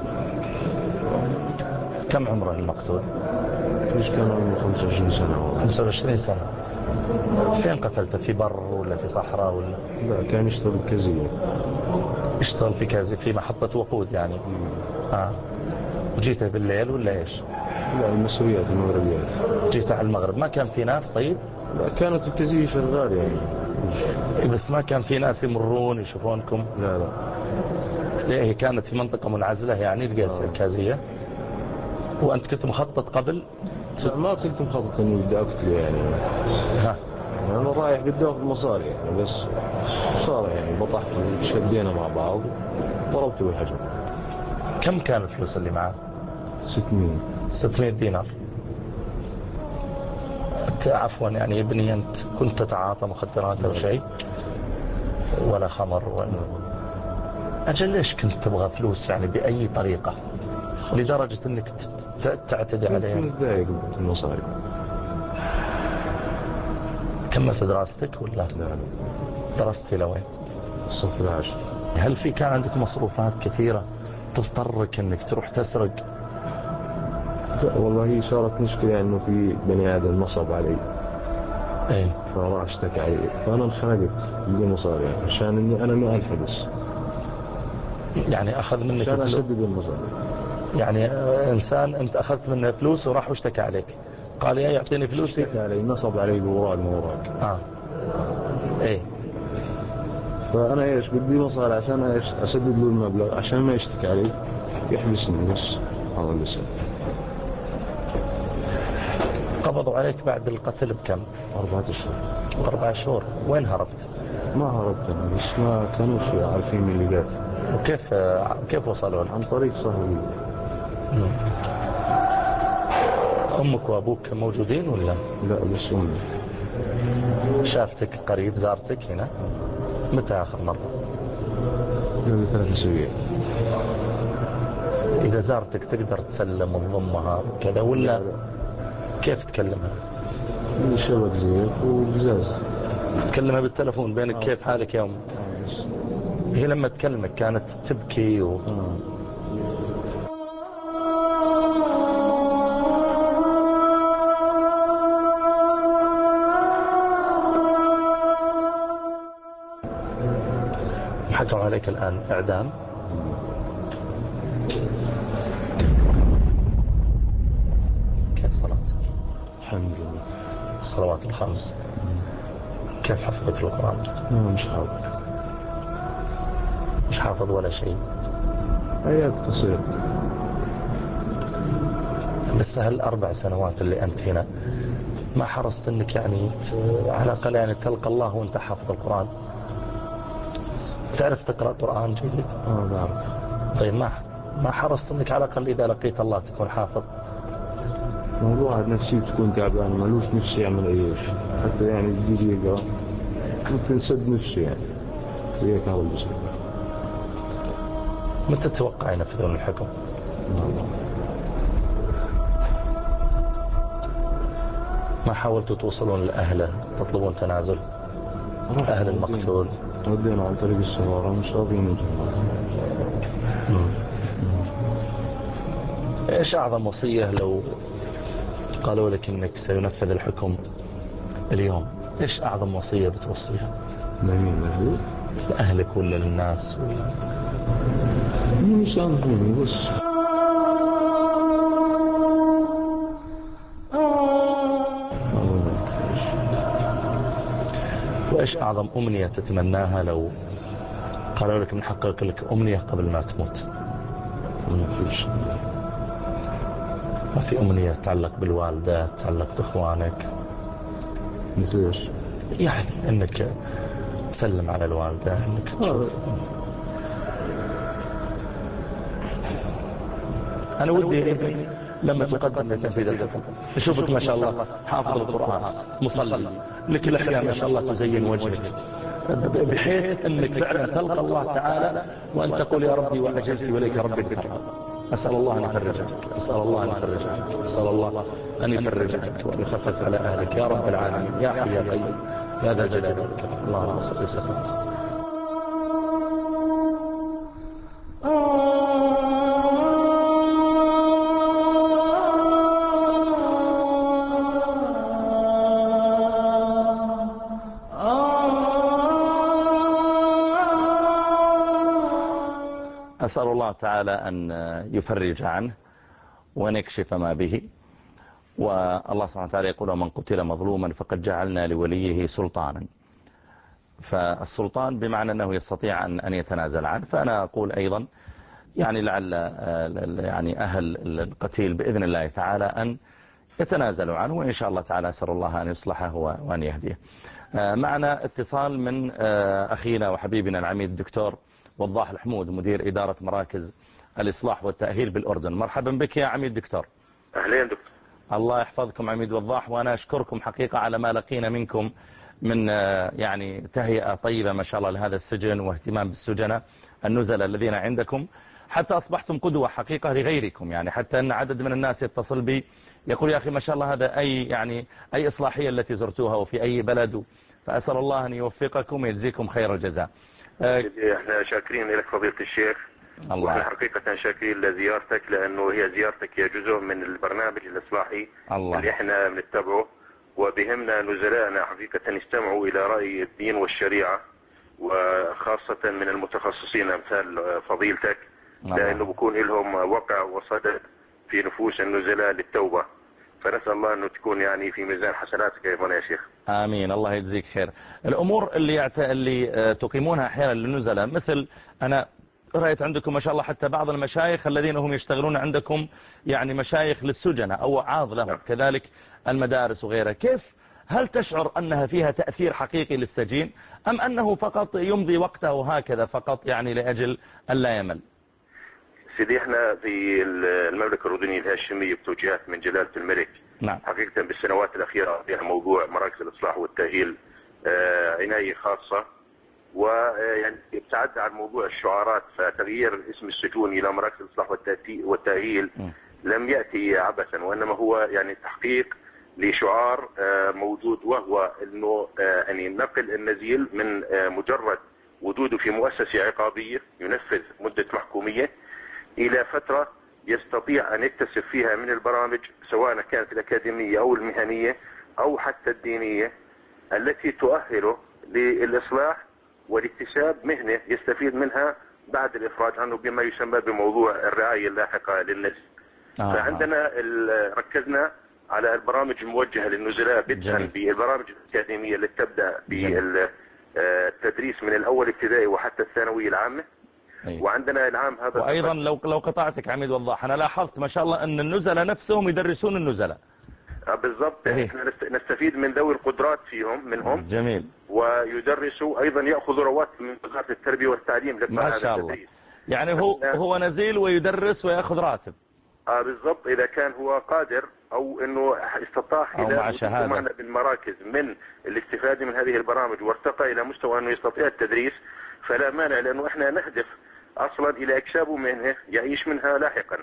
كم عمره المقتول؟ مش كان عمره خمسة وعشرين سنة. خمسة وعشرين سنة. فين قتلته؟ في بر ولا في صحراء ولا؟ لا كان يشتغل كازينو. يشتغل في كازينو في محطة وقود يعني. اه. جيته بالليل ولا ايش؟ لا المصريات المغربيات. جيته على المغرب. ما كان في ناس طيب؟ لا كانت الكازينو شغال يعني. بس ما كان في ناس يمرون يشوفونكم؟ لا لا. ليه كانت في منطقة منعزلة يعني القاسية الكازية؟ وأنت كنت مخطط قبل؟ لا ما كنت مخطط اني بدي اقتله يعني. ها. انا رايح بدي اخذ مصاري يعني، بس صار يعني بطحت وشدينا مع بعض وضربته بالحجر. كم كان الفلوس اللي معاه؟ ستمية. ستمية دينار. عفوا يعني ابني أنت كنت تتعاطى مخدرات أو شيء ولا خمر ولا؟ أجل ليش كنت تبغى فلوس يعني بأي طريقة لدرجة أنك تعتدي عليها؟ كنت متضايق بالمصاري. كملت دراستك ولا؟ لا لا. درست إلى وين؟ الصف العاشر. هل في كان عندك مصروفات كثيرة تضطرك أنك تروح تسرق؟ لا والله هي صارت مشكلة يعني انه في بني ادم نصب علي. ايه. فراح اشتكى علي فانا انخنقت بدي مصاري يعني عشان اني انا ما انحبس. يعني اخذ منك عشان اسدد المصاري. يعني انسان انت اخذت منه فلوس وراح واشتكى عليك، قال يا يعطيني فلوسي. اشتكى علي نصب علي بوراق ما وراق. اه. ايه. فانا ايش بدي مصاري عشان ايش اسدد له المبلغ عشان ما يشتكي علي يحبسني بس. هذا اللي صار. قبضوا عليك بعد القتل بكم؟ أربعة أشهر. أربعة شهور. وين هربت؟ ما هربت أنا بس ما كانوش عارفين من اللي قاتل. وكيف كيف وصلوا لك؟ عن طريق صاحبي. أمك وأبوك موجودين ولا؟ لا بس أمي. شافتك قريب زارتك هنا؟ متى آخر مرة؟ قبل ثلاث أسابيع. إذا زارتك تقدر تسلم وتضمها كذا ولا كيف تكلمها؟ شبك زيك وبزاز. تكلمها بالتلفون بينك آه. كيف حالك يا أم؟ آه. هي لما تكلمك كانت تبكي و... آه. حكموا عليك الآن إعدام. كيف صلاة؟ الحمد لله. الصلوات الخمس. كيف حفظك القرآن؟ مش حافظ. مش حافظ ولا شيء. آيات قصيرة. بس هالأربع سنوات اللي أنت هنا ما حرصت أنك يعني على الأقل يعني تلقى الله وأنت حافظ القرآن؟ تعرف تقرأ قرآن جيد؟ اه بعرف. طيب ما ما حرصت أنك على الأقل إذا لقيت الله تكون حافظ؟ موضوع نفسي تكون تعبان مالوش نفسي يعمل أي شيء حتى يعني يجي يقرأ ممكن سد نفسي يعني وياك هذا اللي يصير. متى تتوقع ينفذون الحكم؟ ما حاولتوا توصلون لأهله تطلبون تنازل أهل المقتول؟ ودينا عن طريق السفارة مش راضيين يجوا. ايش اعظم وصية لو قالوا لك انك سينفذ الحكم اليوم؟ ايش اعظم وصية بتوصيها؟ لمين؟ لأهلي؟ لأهلك ولا للناس ولا يسامحوني بس. وايش اعظم امنية تتمناها لو قالوا لك نحقق لك امنية قبل ما تموت؟ ما فيش. ما في امنية تتعلق بالوالدة تتعلق باخوانك؟ مثل ايش؟ يعني انك تسلم على الوالدة انك تشوف. انا ودي ابني لما تقدم لتنفيذ الحكم اشوفك ما شاء الله حافظ القرآن مصلي لك الاحياء ما شاء الله تزين وجهك بحيث انك فعلا تلقى الله تعالى وان تقول يا ربي واجلت واليك ربي الكرم. أسأل الله أن يفرج عنك أسأل الله أن يفرج عنك أسأل الله أن يفرج عنك وأن يخفف على أهلك يا رب العالمين يا حي يا قيوم يا ذا الجلال والإكرام. اللهم صل وسلم. أسأل الله تعالى أن يفرج عنه وأن يكشف ما به. والله سبحانه وتعالى يقول ومن قتل مظلوما فقد جعلنا لوليه سلطانا. فالسلطان بمعنى أنه يستطيع أن يتنازل عنه. فأنا أقول أيضا يعني لعل يعني أهل القتيل بإذن الله تعالى أن يتنازلوا عنه وإن شاء الله تعالى أسأل الله أن يصلحه وأن يهديه. معنا اتصال من أخينا وحبيبنا العميد الدكتور وضاح الحمود مدير إدارة مراكز الإصلاح والتأهيل بالأردن. مرحبا بك يا عميد دكتور. أهلين دكتور. الله يحفظكم عميد وضاح. وأنا أشكركم حقيقة على ما لقينا منكم من يعني تهيئة طيبة ما شاء الله لهذا السجن واهتمام بالسجناء النزلاء الذين عندكم حتى أصبحتم قدوة حقيقة لغيركم. يعني حتى أن عدد من الناس يتصل بي يقول يا أخي ما شاء الله هذا أي يعني أي إصلاحية التي زرتوها وفي أي بلد. فأسأل الله أن يوفقكم ويجزيكم خير الجزاء. احنا شاكرين لك فضيلة الشيخ. الله. واحنا حقيقة شاكرين لزيارتك لأنه هي زيارتك هي جزء من البرنامج الإصلاحي الله. اللي احنا بنتبعه وبهمنا نزلائنا حقيقة يستمعوا إلى رأي الدين والشريعة وخاصة من المتخصصين أمثال فضيلتك الله. لأنه بكون لهم وقع وصدد في نفوس النزلاء للتوبة. فنسأل الله أنه تكون يعني في ميزان حسناتك أيضا يا شيخ. آمين الله يجزيك خير. الأمور اللي يعت... اللي تقيمونها أحيانا للنزلاء مثل أنا رأيت عندكم ما شاء الله حتى بعض المشايخ الذين هم يشتغلون عندكم يعني مشايخ للسجناء أو وعاظ لهم كذلك المدارس وغيرها. كيف هل تشعر أنها فيها تأثير حقيقي للسجين أم أنه فقط يمضي وقته هكذا فقط يعني لأجل ألا يمل؟ سيدي احنا في المملكة الأردنية الهاشمية بتوجيهات من جلالة الملك نعم. حقيقة بالسنوات الأخيرة فيها موضوع مراكز الإصلاح والتأهيل اه عناية خاصة ويعني ابتعدنا عن موضوع الشعارات، فتغيير اسم السجون إلى مراكز الإصلاح والتأهيل لم يأتي عبثا، وإنما هو يعني تحقيق لشعار موجود، وهو أنه يعني نقل النزيل من مجرد وجوده في مؤسسة عقابية ينفذ مدة محكومية إلى فترة يستطيع أن يكتسب فيها من البرامج، سواء كانت الأكاديمية أو المهنية أو حتى الدينية، التي تؤهله للإصلاح والاكتساب مهنة يستفيد منها بعد الإفراج عنه بما يسمى بموضوع الرعاية اللاحقة للنزل. آه. فعندنا ركزنا على البرامج الموجهة للنزلاء بدءا بالبرامج الأكاديمية التي تبدأ بالتدريس من الأول ابتدائي وحتى الثانوية العامة. أيه. وعندنا العام هذا. وأيضا لو لو قطعتك عميد وضاح، أنا لاحظت ما شاء الله أن النزلاء نفسهم يدرسون النزلاء. بالضبط. أيه. احنا نستفيد من ذوي القدرات فيهم منهم. جميل. ويدرسوا أيضا يأخذوا رواتب من وزارة التربية والتعليم ما شاء الله. يعني هو هو نزيل ويدرس ويأخذ راتب. اه بالضبط، إذا كان هو قادر أو أنه استطاع خلال معنا بالمراكز من الاستفادة من هذه البرامج وارتقى إلى مستوى أنه يستطيع التدريس، فلا مانع، لأنه إحنا نهدف أصلا إلى إكسابه مهنة يعيش منها لاحقا،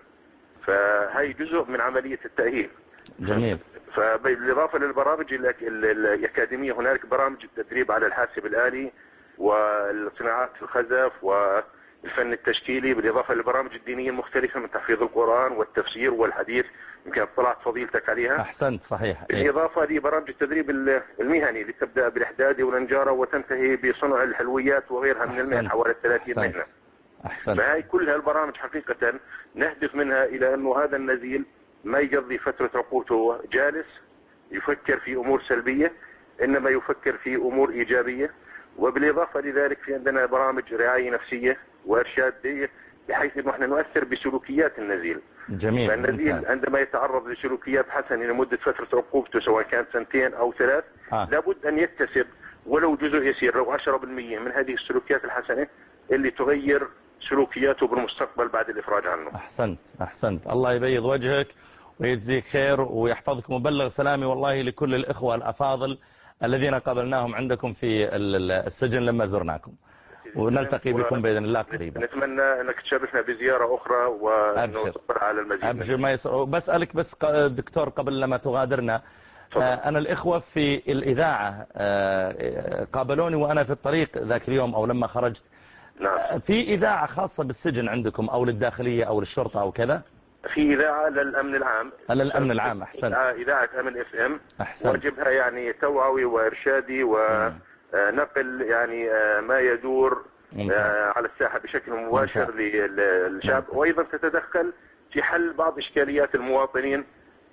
فهي جزء من عملية التأهيل. جميل. فبالإضافة للبرامج الأكاديمية هنالك برامج التدريب على الحاسب الآلي والصناعات الخزف والفن التشكيلي، بالإضافة للبرامج الدينية المختلفة من تحفيظ القرآن والتفسير والحديث، يمكن اطلعت فضيلتك عليها. أحسنت صحيح. بالإضافة لبرامج التدريب المهني اللي تبدأ بالإحداد والنجارة وتنتهي بصنع الحلويات وغيرها من المهن، حوالي ثلاثين مهنة. أحسنت. فهي كل هالبرامج حقيقة نهدف منها إلى أنه هذا النزيل ما يقضي فترة عقوبته جالس يفكر في أمور سلبية، إنما يفكر في أمور إيجابية. وبالإضافة لذلك في عندنا برامج رعاية نفسية وإرشاد بحيث أنه احنا نؤثر بسلوكيات النزيل. جميل. فالنزيل ممتاز. عندما يتعرض لسلوكيات حسنة لمدة فترة عقوبته سواء كانت سنتين أو ثلاث آه. لابد أن يكتسب ولو جزء يسير لو عشرة بالمئة من هذه السلوكيات الحسنة اللي تغير سلوكياته بالمستقبل بعد الإفراج عنه. أحسنت أحسنت. الله يبيض وجهك ويجزيك خير ويحفظك. مبلغ سلامي والله لكل الإخوة الأفاضل الذين قابلناهم عندكم في السجن لما زرناكم، ونلتقي بكم بإذن الله قريبا. نتمنى أنك تشرفنا بزيارة أخرى ونصبر على المزيد. أبشر ما يصير. بسألك بس دكتور قبل لما تغادرنا، أنا الإخوة في الإذاعة قابلوني وأنا في الطريق ذاك اليوم أو لما خرجت. نعم. في إذاعة خاصة بالسجن عندكم أو للداخلية أو للشرطة أو كذا؟ في إذاعة للأمن العام. للأمن العام. أحسن. إذاعة أمن اف ام. أحسن. واجبها يعني توعوي وإرشادي ونقل يعني ما يدور ممتاز. على الساحة بشكل مباشر ممتاز. للشعب ممتاز. وأيضا تتدخل في حل بعض إشكاليات المواطنين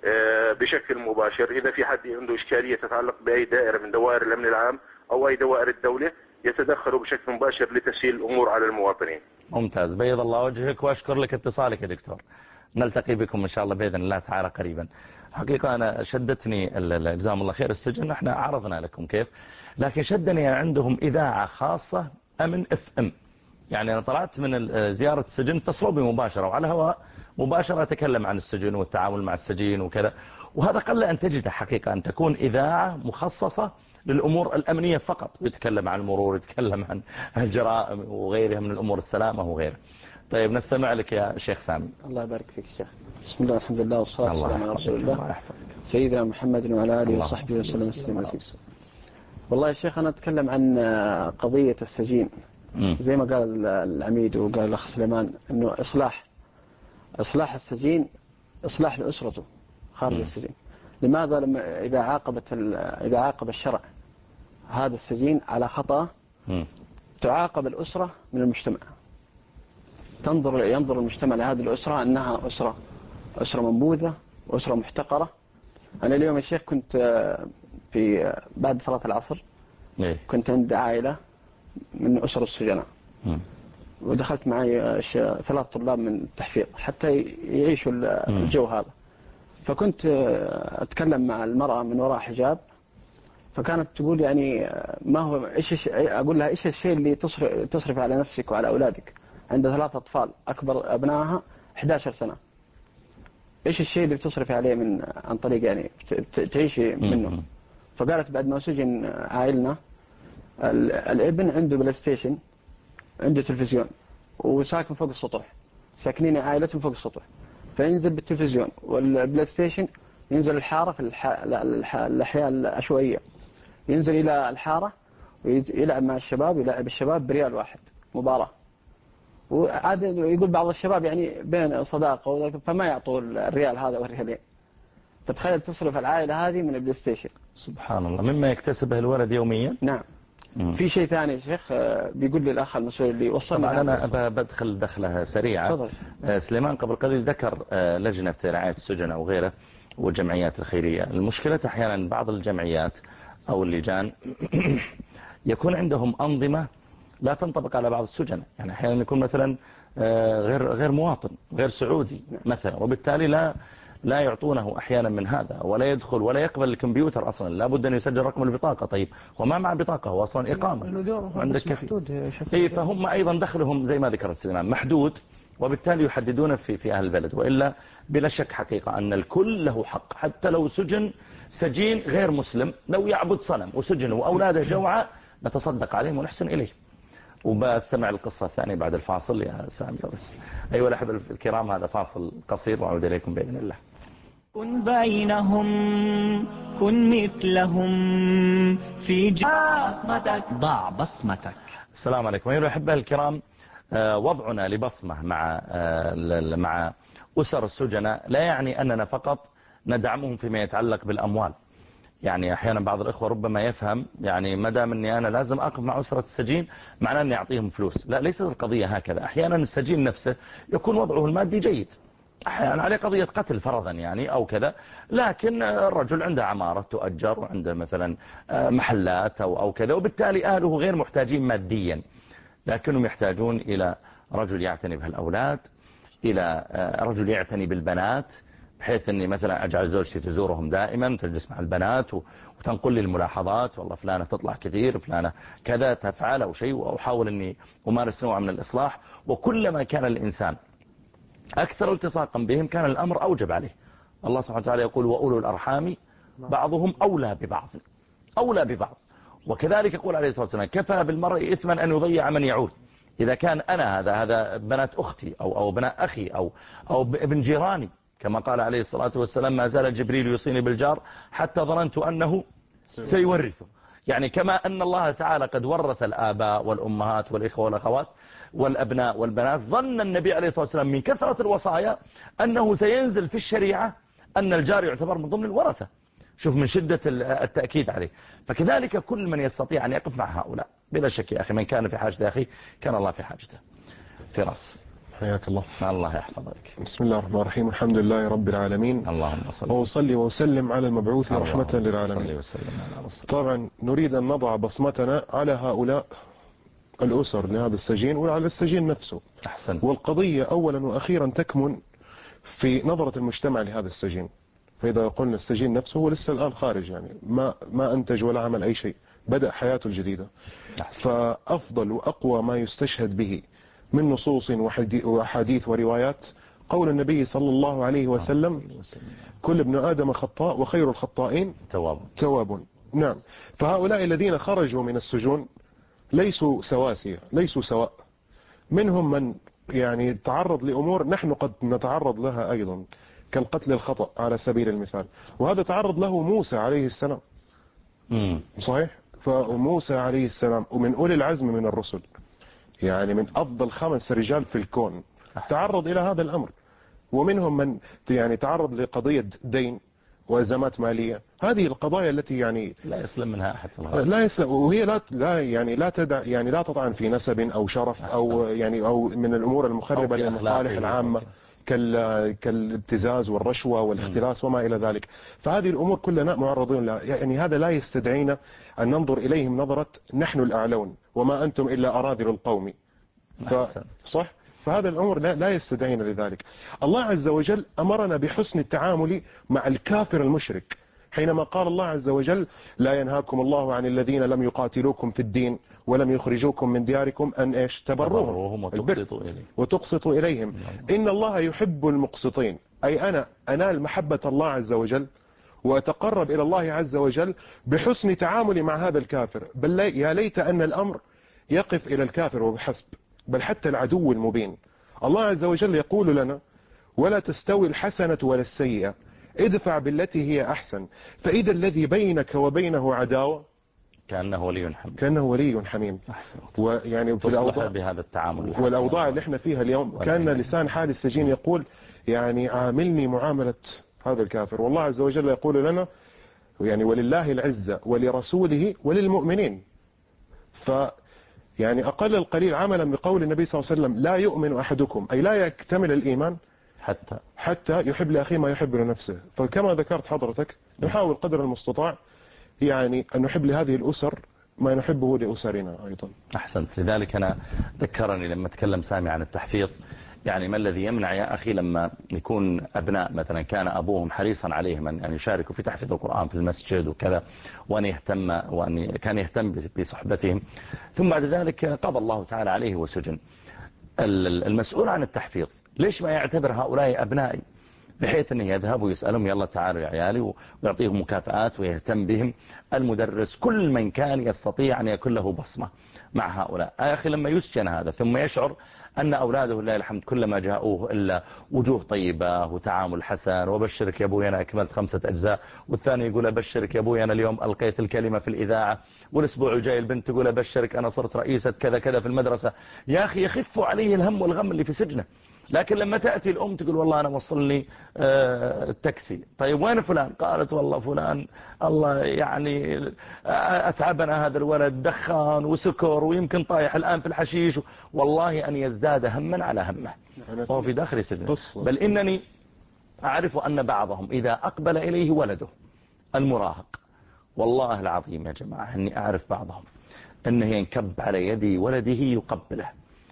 بشكل مباشر. إذا في حد عنده إشكالية تتعلق بأي دائرة من دوائر الأمن العام أو أي دوائر الدولة يتدخلوا بشكل مباشر لتسهيل الأمور على المواطنين. ممتاز. بيض الله وجهك وأشكر لك اتصالك يا دكتور. نلتقي بكم إن شاء الله بإذن الله تعالى قريبا. حقيقة أنا شدتني جزاهم الله خير السجن، احنا عرضنا لكم كيف، لكن شدني عندهم إذاعة خاصة أمن اف ام. يعني أنا طلعت من زيارة السجن اتصلوا بي مباشرة وعلى هواء مباشرة أتكلم عن السجن والتعامل مع السجين وكذا، وهذا قل أن تجد حقيقة أن تكون إذاعة مخصصة للأمور الأمنية فقط، يتكلم عن المرور، يتكلم عن الجرائم وغيرها من الأمور السلامة وغيرها. طيب نستمع لك يا شيخ سامي. الله يبارك فيك شيخ. بسم الله الحمد لله والصلاة والسلام على رسول الله سيدنا محمد وعلى آله وصحبه وسلم تسليما كثيرا. والله يا شيخ أنا أتكلم عن قضية السجين زي ما قال العميد وقال الأخ سليمان إنه إصلاح إصلاح السجين إصلاح لأسرته خارج السجين. لماذا لما إذا عاقبت إذا عاقب الشرع هذا السجين على خطأ تعاقب الأسرة من المجتمع. تنظر ينظر المجتمع لهذه الأسرة أنها أسرة أسرة منبوذة وأسرة محتقرة. أنا اليوم يا شيخ كنت في بعد صلاة العصر كنت عند عائلة من أسر السجناء ودخلت معي ثلاث طلاب من التحفيظ حتى يعيشوا الجو هذا. فكنت أتكلم مع المرأة من وراء حجاب، فكانت تقول يعني ما هو إيش أقول لها إيش الشيء اللي تصرف تصرف على نفسك وعلى أولادك؟ عندها ثلاث أطفال أكبر أبنائها إحدى عشرة سنة. إيش الشيء اللي بتصرف عليه من عن طريق يعني تعيشي منه؟ فقالت بعد ما سجن عائلنا الابن عنده بلاي ستيشن، عنده تلفزيون وساكن فوق السطح، ساكنين عائلتهم فوق السطح، فينزل بالتلفزيون والبلاي ستيشن، ينزل الحارة في الأحياء العشوائية، ينزل إلى الحارة ويلعب مع الشباب، يلعب الشباب بريال واحد مباراة. وعاد يقول بعض الشباب يعني بين صداقة فما يعطوا الريال هذا والريالين، فتخيل تصرف العائلة هذه من البلاي ستيشن. سبحان الله، مما يكتسبه الولد يوميا. نعم. مم. في شيء ثاني يا شيخ بيقول لي الأخ المسؤول اللي وصلنا. طبعا أنا بدخل دخلها سريعة. فضل. سليمان قبل قليل ذكر لجنة رعاية السجن أو غيره والجمعيات الخيرية. المشكلة أحيانا بعض الجمعيات أو اللجان يكون عندهم أنظمة لا تنطبق على بعض السجن، يعني أحيانا يكون مثلا غير غير مواطن، غير سعودي مثلا، وبالتالي لا لا يعطونه أحيانا من هذا، ولا يدخل ولا يقبل الكمبيوتر أصلا، لابد أن يسجل رقم البطاقة. طيب وما مع بطاقة، هو أصلا إقامة عندك كفي. إيه، فهم أيضا دخلهم زي ما ذكرت سليمان محدود، وبالتالي يحددون في في أهل البلد. وإلا بلا شك حقيقة أن الكل له حق، حتى لو سجن سجين غير مسلم، لو يعبد صنم وسجن وأولاده جوعى نتصدق عليهم ونحسن إليه. وبستمع القصة الثانية بعد الفاصل يا سامي بس. أيها الأحبة الكرام، هذا فاصل قصير وأعود إليكم بإذن الله. كن بينهم، كن مثلهم في بصمتك، ضع بصمتك. السلام عليكم أيها الأحبة الكرام. وضعنا لبصمة مع مع أسر السجناء لا يعني أننا فقط ندعمهم فيما يتعلق بالأموال. يعني أحيانا بعض الإخوة ربما يفهم يعني ما دام أني أنا لازم أقف مع أسرة السجين معناه أني أعطيهم فلوس. لا، ليست القضية هكذا. أحيانا السجين نفسه يكون وضعه المادي جيد، أحيانا عليه قضية قتل فرضا يعني أو كذا، لكن الرجل عنده عمارة تؤجر وعنده مثلا محلات أو أو كذا، وبالتالي أهله غير محتاجين ماديا، لكنهم يحتاجون إلى رجل يعتني بهالأولاد، إلى رجل يعتني بالبنات، بحيث أني مثلا أجعل زوجتي تزورهم دائما، تجلس مع البنات وتنقل لي الملاحظات، والله فلانة تطلع كثير، فلانة كذا تفعل أو شيء، وأحاول أني أمارس نوع من الإصلاح. وكلما كان الإنسان أكثر التصاقا بهم كان الأمر أوجب عليه. الله سبحانه وتعالى يقول وأولو الأرحام بعضهم أولى ببعض، أولى ببعض. وكذلك يقول عليه الصلاة والسلام كفى بالمرء إثما أن يضيع من يعود. إذا كان أنا هذا هذا بنات أختي أو أو بنات أخي أو أو ابن جيراني، كما قال عليه الصلاة والسلام ما زال جبريل يوصيني بالجار حتى ظننت أنه سيورثه. يعني كما أن الله تعالى قد ورث الآباء والأمهات والإخوة والأخوات والأبناء والبنات، ظن النبي عليه الصلاة والسلام من كثرة الوصايا أنه سينزل في الشريعة أن الجار يعتبر من ضمن الورثة. شوف من شدة التأكيد عليه. فكذلك كل من يستطيع أن يقف مع هؤلاء بلا شك يا أخي، من كان في حاجة أخي كان الله في حاجته. فراس حياك الله. الله يحفظك. بسم الله الرحمن الرحيم، الحمد لله رب العالمين، اللهم صل وصلي وسلم على المبعوث رحمة للعالمين. طبعا نريد أن نضع بصمتنا على هؤلاء الأسر لهذا السجين وعلى السجين نفسه. أحسن. والقضية أولا وأخيرا تكمن في نظرة المجتمع لهذا السجين. فإذا قلنا السجين نفسه هو لسه الآن خارج، يعني ما ما أنتج ولا عمل أي شيء، بدأ حياته الجديدة. فأفضل وأقوى ما يستشهد به من نصوص وحديث وروايات قول النبي صلى الله عليه وسلم كل ابن آدم خطاء وخير الخطائين تواب تواب. نعم. فهؤلاء الذين خرجوا من السجون ليسوا سواسية، ليسوا سواء. منهم من يعني تعرض لأمور نحن قد نتعرض لها أيضا، كالقتل الخطأ على سبيل المثال، وهذا تعرض له موسى عليه السلام. مم. صحيح. فموسى عليه السلام ومن أولي العزم من الرسل، يعني من أفضل خمس رجال في الكون، تعرض إلى هذا الأمر. ومنهم من يعني تعرض لقضية دين وأزمات مالية. هذه القضايا التي يعني لا يسلم منها أحد، لا يسلم، وهي لا لا يعني لا تدع يعني لا تطعن في نسب أو شرف أو يعني أو من الأمور المخربة للمصالح العامة كالابتزاز والرشوة والاختلاس وما إلى ذلك. فهذه الأمور كلنا معرضون لها. يعني هذا لا يستدعينا أن ننظر إليهم نظرة نحن الأعلون وما أنتم إلا أراذل القوم. صح. فهذا الأمر لا, لا يستدعينا لذلك. الله عز وجل أمرنا بحسن التعامل مع الكافر المشرك، حينما قال الله عز وجل لا ينهاكم الله عن الذين لم يقاتلوكم في الدين ولم يخرجوكم من دياركم أن إيش تبروهم وتقسطوا إليهم, وتقسطوا إليهم. إن الله يحب المقسطين، أي أنا أنال محبة الله عز وجل وأتقرب إلى الله عز وجل بحسن تعاملي مع هذا الكافر. بل يا ليت أن الأمر يقف إلى الكافر وبحسب، بل حتى العدو المبين. الله عز وجل يقول لنا: ولا تستوي الحسنة ولا السيئة ادفع بالتي هي أحسن فإذا الذي بينك وبينه عداوة كأنه ولي حميم كأنه ولي حميم. ويعني في الأوضاع بهذا التعامل والأوضاع اللي احنا فيها اليوم كان لسان حال السجين يقول يعني عاملني معاملة هذا الكافر. والله عز وجل يقول لنا يعني ولله العزة ولرسوله وللمؤمنين. ف يعني أقل القليل عملا بقول النبي صلى الله عليه وسلم: لا يؤمن أحدكم، أي لا يكتمل الإيمان حتى حتى يحب لأخيه ما يحب لنفسه. فكما ذكرت حضرتك نحاول قدر المستطاع يعني أن نحب لهذه الأسر ما نحبه لأسرنا أيضا. أحسنت. لذلك أنا ذكرني لما تكلم سامي عن التحفيظ، يعني ما الذي يمنع يا أخي لما يكون أبناء مثلا كان أبوهم حريصا عليهم أن يشاركوا في تحفيظ القرآن في المسجد وكذا، وأن يهتم وأن كان يهتم بصحبتهم، ثم بعد ذلك قضى الله تعالى عليه وسجن. المسؤول عن التحفيظ ليش ما يعتبر هؤلاء أبنائي، بحيث أنه يذهبوا يسألهم: يلا تعالوا يا عيالي، ويعطيهم مكافآت ويهتم بهم. المدرس كل من كان يستطيع أن يكون له بصمة مع هؤلاء. يا أخي لما يسجن هذا ثم يشعر أن أولاده لله الحمد كلما جاءوه إلا وجوه طيبة وتعامل حسن، وبشرك يا أبوي أنا أكملت خمسة أجزاء، والثاني يقول أبشرك يا أبوي أنا اليوم ألقيت الكلمة في الإذاعة، والأسبوع الجاي البنت تقول أبشرك أنا صرت رئيسة كذا كذا في المدرسة. يا أخي يخف عليه الهم والغم اللي في سجنه. لكن لما تأتي الأم تقول: والله أنا وصلني التاكسي. طيب وين فلان؟ قالت: والله فلان الله يعني أتعبنا هذا الولد، دخان وسكر ويمكن طايح الآن في الحشيش. والله أن يزداد هما على همه وهو في داخل سجن. بل إنني أعرف أن بعضهم إذا أقبل إليه ولده المراهق، والله العظيم يا جماعة أني أعرف بعضهم أنه ينكب على يدي ولده يقبله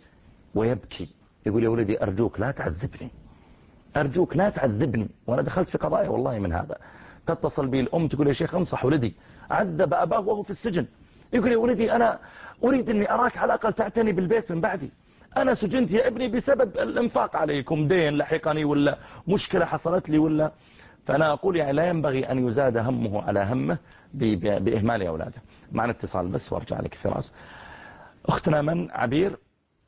ويبكي، يقول: يا ولدي أرجوك لا تعذبني، أرجوك لا تعذبني. وأنا دخلت في قضايا والله من هذا. تتصل بي الأم تقول: يا شيخ انصح ولدي، عذب أباه وهو في السجن. يقول: يا ولدي أنا أريد أني أراك على الأقل تعتني بالبيت من بعدي. أنا سجنت يا ابني بسبب الانفاق عليكم، دين لحقني ولا مشكلة حصلت لي ولا. فأنا أقول يعني لا ينبغي أن يزاد همه على همه بإهمال أولاده. معنا اتصال بس وارجع لك فراس. أختنا من؟ عبير.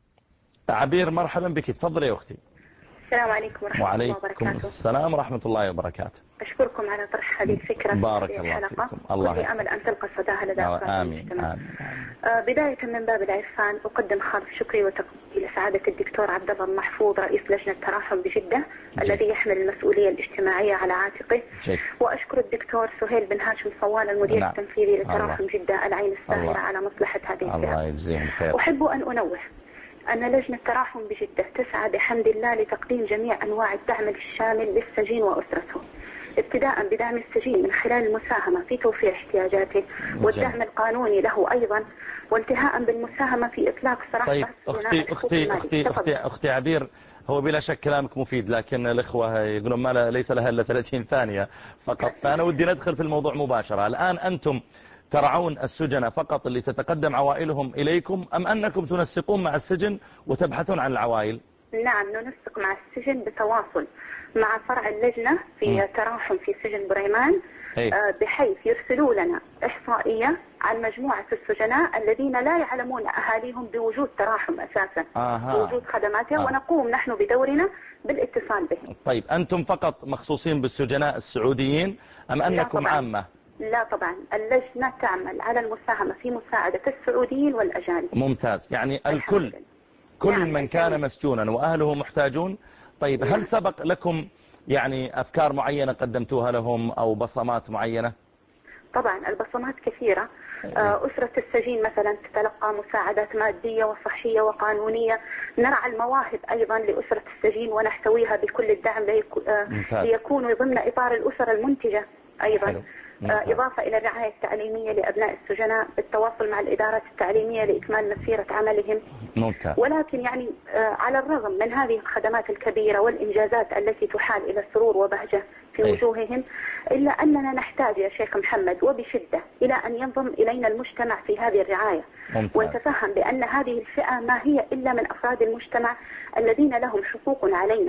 عبير مرحبا بك، تفضل يا أختي. السلام عليكم ورحمة الله وبركاته. وعليكم السلام ورحمة الله وبركاته. أشكركم على طرح هذه الفكرة بارك في الله الحلقة. فيكم. الله كل أمل أن تلقى صداها لدى أفراد آمين. المجتمع. آمين. آه بداية من باب العرفان أقدم خالص شكري وتقديري لسعادة الدكتور عبد الله المحفوظ رئيس لجنة تراحم بجدة جي. الذي يحمل المسؤولية الاجتماعية على عاتقه. جي. وأشكر الدكتور سهيل بن هاشم صوان المدير نعم. التنفيذي لتراحم الله. جدة العين الساهرة على مصلحة هذه الفئة. الله يجزيهم خير. أحب أن أنوه أن لجنة تراحم بجدة تسعى بحمد الله لتقديم جميع أنواع الدعم الشامل للسجين وأسرته، ابتداء بدعم السجين من خلال المساهمة في توفير احتياجاته والدعم القانوني له أيضا، وانتهاء بالمساهمة في إطلاق سراح طيب أختي أختي أختي أختي أختي عبير، هو بلا شك كلامك مفيد، لكن الإخوة يقولون ما ليس لها إلا ثلاثين ثانية فقط. فأنا ودي ندخل في الموضوع مباشرة. الآن أنتم ترعون السجن فقط اللي تتقدم عوائلهم إليكم، أم أنكم تنسقون مع السجن وتبحثون عن العوائل؟ نعم، ننسق مع السجن بتواصل مع فرع اللجنة في م. تراحم في سجن بريمان، آه بحيث يرسلوا لنا إحصائية عن مجموعة السجناء الذين لا يعلمون أهاليهم بوجود تراحم أساسا، آه. بوجود خدماتها، آه. ونقوم نحن بدورنا بالاتصال بهم. طيب أنتم فقط مخصوصين بالسجناء السعوديين أم أنكم عامة؟ لا طبعا، اللجنة تعمل على المساهمة في مساعدة السعوديين والأجانب. ممتاز، يعني الكل كل يعني من كان مسجونا وأهله محتاجون. طيب هل سبق لكم يعني أفكار معينة قدمتوها لهم أو بصمات معينة؟ طبعا البصمات كثيرة. أسرة السجين مثلا تتلقى مساعدات مادية وصحية وقانونية. نرعى المواهب أيضا لأسرة السجين ونحتويها بكل الدعم ليكونوا ضمن إطار الأسر المنتجة أيضا. حلو. إضافة إلى الرعاية التعليمية لأبناء السجناء بالتواصل مع الإدارات التعليمية لإكمال مسيرة عملهم. ممتاز. ولكن يعني على الرغم من هذه الخدمات الكبيرة والإنجازات التي تحال إلى سرور وبهجة في أيه. وجوههم، إلا أننا نحتاج يا شيخ محمد وبشدة إلى أن ينضم إلينا المجتمع في هذه الرعاية. ممتاز. ويتفهم بأن هذه الفئة ما هي إلا من أفراد المجتمع الذين لهم حقوق علينا،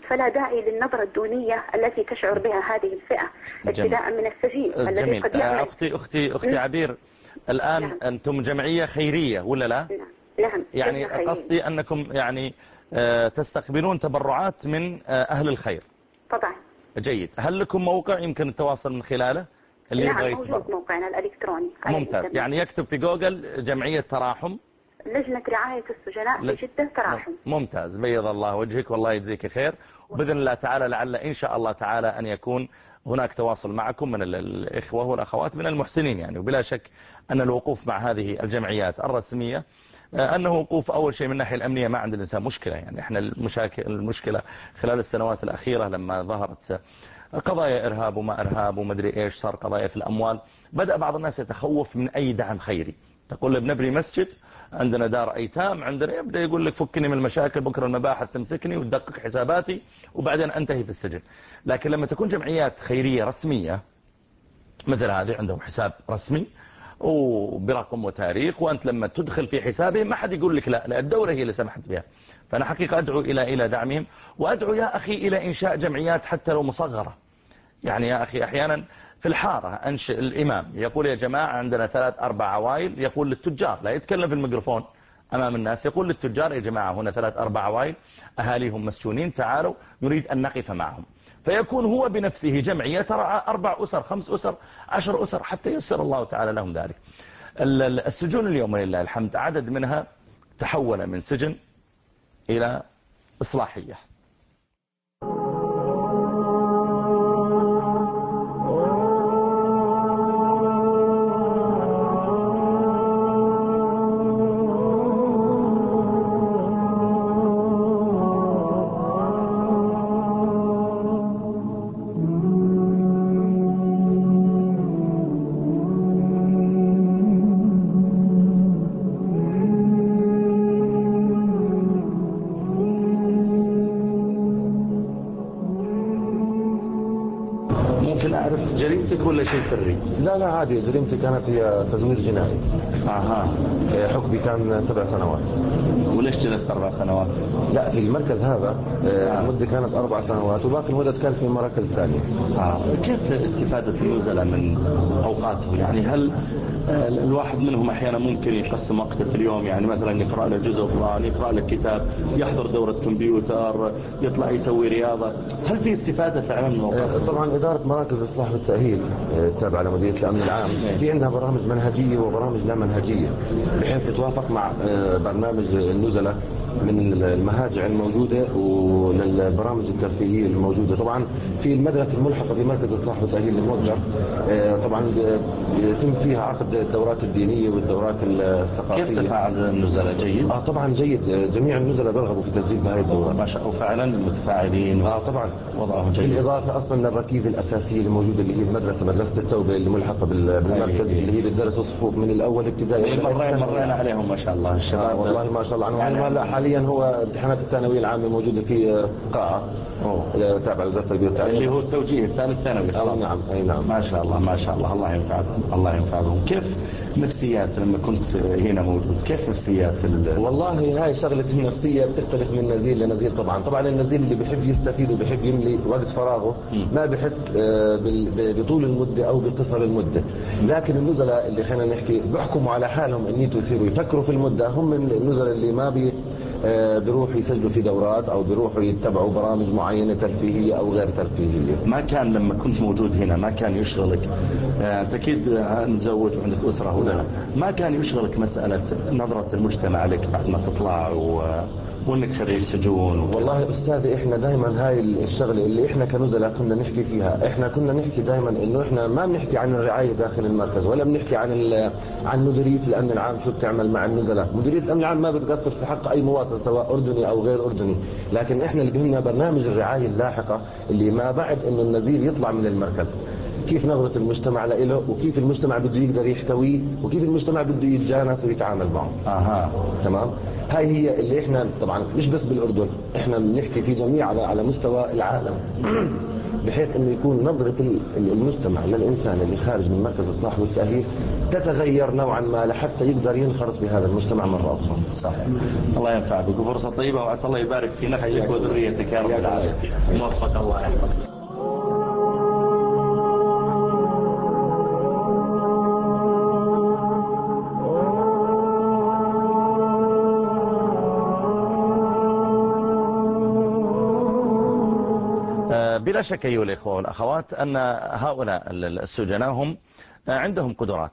فلا داعي للنظرة الدونية التي تشعر بها هذه الفئة ابتداء من السجين الذي قد يعمل. أختي أختي أختي عبير، الآن نعم. أنتم جمعية خيرية ولا لا؟ نعم. نعم. يعني قصدي أنكم يعني تستقبلون تبرعات من أهل الخير. طبعا. جيد. هل لكم موقع يمكن التواصل من خلاله؟ اللي نعم موجود موقعنا الإلكتروني. ممتاز. يعني يكتب في جوجل جمعية تراحم، لجنة رعاية السجناء ل... في جدة تراحم. ممتاز، بيض الله وجهك والله يجزيك خير، وبإذن الله تعالى لعل إن شاء الله تعالى أن يكون هناك تواصل معكم من الإخوة والأخوات من المحسنين يعني. وبلا شك أن الوقوف مع هذه الجمعيات الرسمية أنه وقوف أول شيء من الناحية الأمنية ما عند الإنسان مشكلة يعني. إحنا المشاكل المشكلة خلال السنوات الأخيرة لما ظهرت قضايا إرهاب وما إرهاب ومدري إيش، صار قضايا في الأموال، بدأ بعض الناس يتخوف من أي دعم خيري. تقول له بنبني مسجد، عندنا دار أيتام، عندنا، يبدأ يقول لك فكني من المشاكل، بكرة المباحث تمسكني وتدقق حساباتي وبعدين أنتهي في السجن. لكن لما تكون جمعيات خيرية رسمية مثل هذه عندهم حساب رسمي وبرقم وتاريخ، وأنت لما تدخل في حسابهم ما حد يقول لك لا، لا الدولة هي اللي سمحت بها. فأنا حقيقة أدعو إلى إلى دعمهم، وأدعو يا أخي إلى إنشاء جمعيات حتى لو مصغرة. يعني يا أخي أحيانا في الحارة أنشئ الإمام يقول يا جماعة عندنا ثلاث أربع عوائل، يقول للتجار، لا يتكلم في الميكروفون أمام الناس، يقول للتجار يا جماعة هنا ثلاث أربع عوائل أهاليهم مسجونين، تعالوا نريد أن نقف معهم. فيكون هو بنفسه جمعية ترعى أربع أسر، خمس أسر، عشر أسر، حتى يسر الله تعالى لهم ذلك. السجون اليوم ولله الحمد عدد منها تحول من سجن إلى إصلاحية. ولا شيء سري؟ لا لا عادي، جريمتي كانت هي تزوير جنائي. اها. حكمي كان سبع سنوات. وليش جلست اربع سنوات؟ لا في المركز هذا المدة كانت اربع سنوات وباقي المدة كانت في مراكز ثانية. آه. كيف استفادة النزلاء من اوقاتهم؟ يعني هل الواحد منهم احيانا ممكن يقسم وقته في اليوم، يعني مثلا يقرأ له جزء قرآن، يقرأ له كتاب، يحضر دورة كمبيوتر، يطلع يسوي رياضة، هل في استفادة فعلا من اوقاتهم؟ طبعا إدارة مراكز الإصلاح والتأهيل تابعة لمديرية الأمن العام في عندها برامج منهجية وبرامج لا منهجية بحيث تتوافق مع برنامج النزلاء من المهاجع الموجودة وللبرامج الترفيهية الموجودة. طبعا في المدرسة الملحقة في مركز الإصلاح والتأهيل الموجه طبعا يتم فيها عقد الدورات الدينية والدورات الثقافية. كيف تفاعل النزلاء؟ جيد؟ اه طبعا جيد، جميع النزلاء بيرغبوا في تسجيل بهذه الدورات. ما شاء الله فعلا المتفاعلين. اه طبعا وضعهم جيد. بالإضافة أصلا للركيزة الأساسية الموجودة اللي هي المدرسة مدرسة التوبة اللي ملحقة بالمركز اللي هي بتدرس الصفوف من الأول ابتدائي. مرينا مرينا عليهم ما شاء الله الشباب. آه والله ما شاء الله عنهم. يعني هلا حاليا هو امتحانات الثانوية العامة موجودة في قاعة تابعة لوزارة التربية والتعليم اللي هو التوجيه الثالث ثانوي. أي نعم أي نعم. ما شاء الله ما شاء الله، الله ينفعهم الله ينفعهم. كيف نفسيات لما كنت هنا موجود؟ كيف نفسيات ال... والله هاي شغلة النفسية بتختلف من نزيل لنزيل. طبعا طبعا النزيل اللي بيحب يستفيد وبيحب يملي وقت فراغه ما بيحس بطول المدة أو بقصر المدة. لكن النزلاء اللي خلينا نحكي بيحكموا على حالهم ان يصيروا يفكروا في المدة هم النزلاء اللي ما بي بيروحوا يسجلوا في دورات او بيروحوا يتبعوا برامج معينة ترفيهية او غير ترفيهية. ما كان لما كنت موجود هنا ما كان يشغلك انت اكيد متزوج وعندك اسرة هنا، ما كان يشغلك مسألة نظرة المجتمع لك بعد ما تطلع و... وانك خريج سجون و... والله استاذي احنا دائما هاي الشغله اللي احنا كنزلاء كنا نحكي فيها، احنا كنا نحكي دائما انه احنا ما بنحكي عن الرعايه داخل المركز ولا بنحكي عن عن مديريه الامن العام شو بتعمل مع النزلاء. مديريه الامن العام ما بتقصر في حق اي مواطن سواء اردني او غير اردني، لكن احنا اللي بهمنا برنامج الرعايه اللاحقه اللي ما بعد انه النزيل يطلع من المركز، كيف نظرة المجتمع له وكيف المجتمع بده يقدر يحتويه وكيف المجتمع بده يتجانس ويتعامل معه. اها تمام. هاي هي اللي احنا طبعا مش بس بالاردن، احنا بنحكي في جميع على على مستوى العالم بحيث انه يكون نظرة المجتمع للانسان اللي خارج من مركز الاصلاح والتأهيل تتغير نوعا ما لحتى يقدر ينخرط في هذا المجتمع مرة اخرى. صحيح. الله ينفع بك، فرصة طيبة، وعسى الله يبارك في نفسك وذريتك يا رب العالمين. موفق الله يحفظك. بلا شك أيها الإخوة والأخوات أن هؤلاء السجناء هم عندهم قدرات،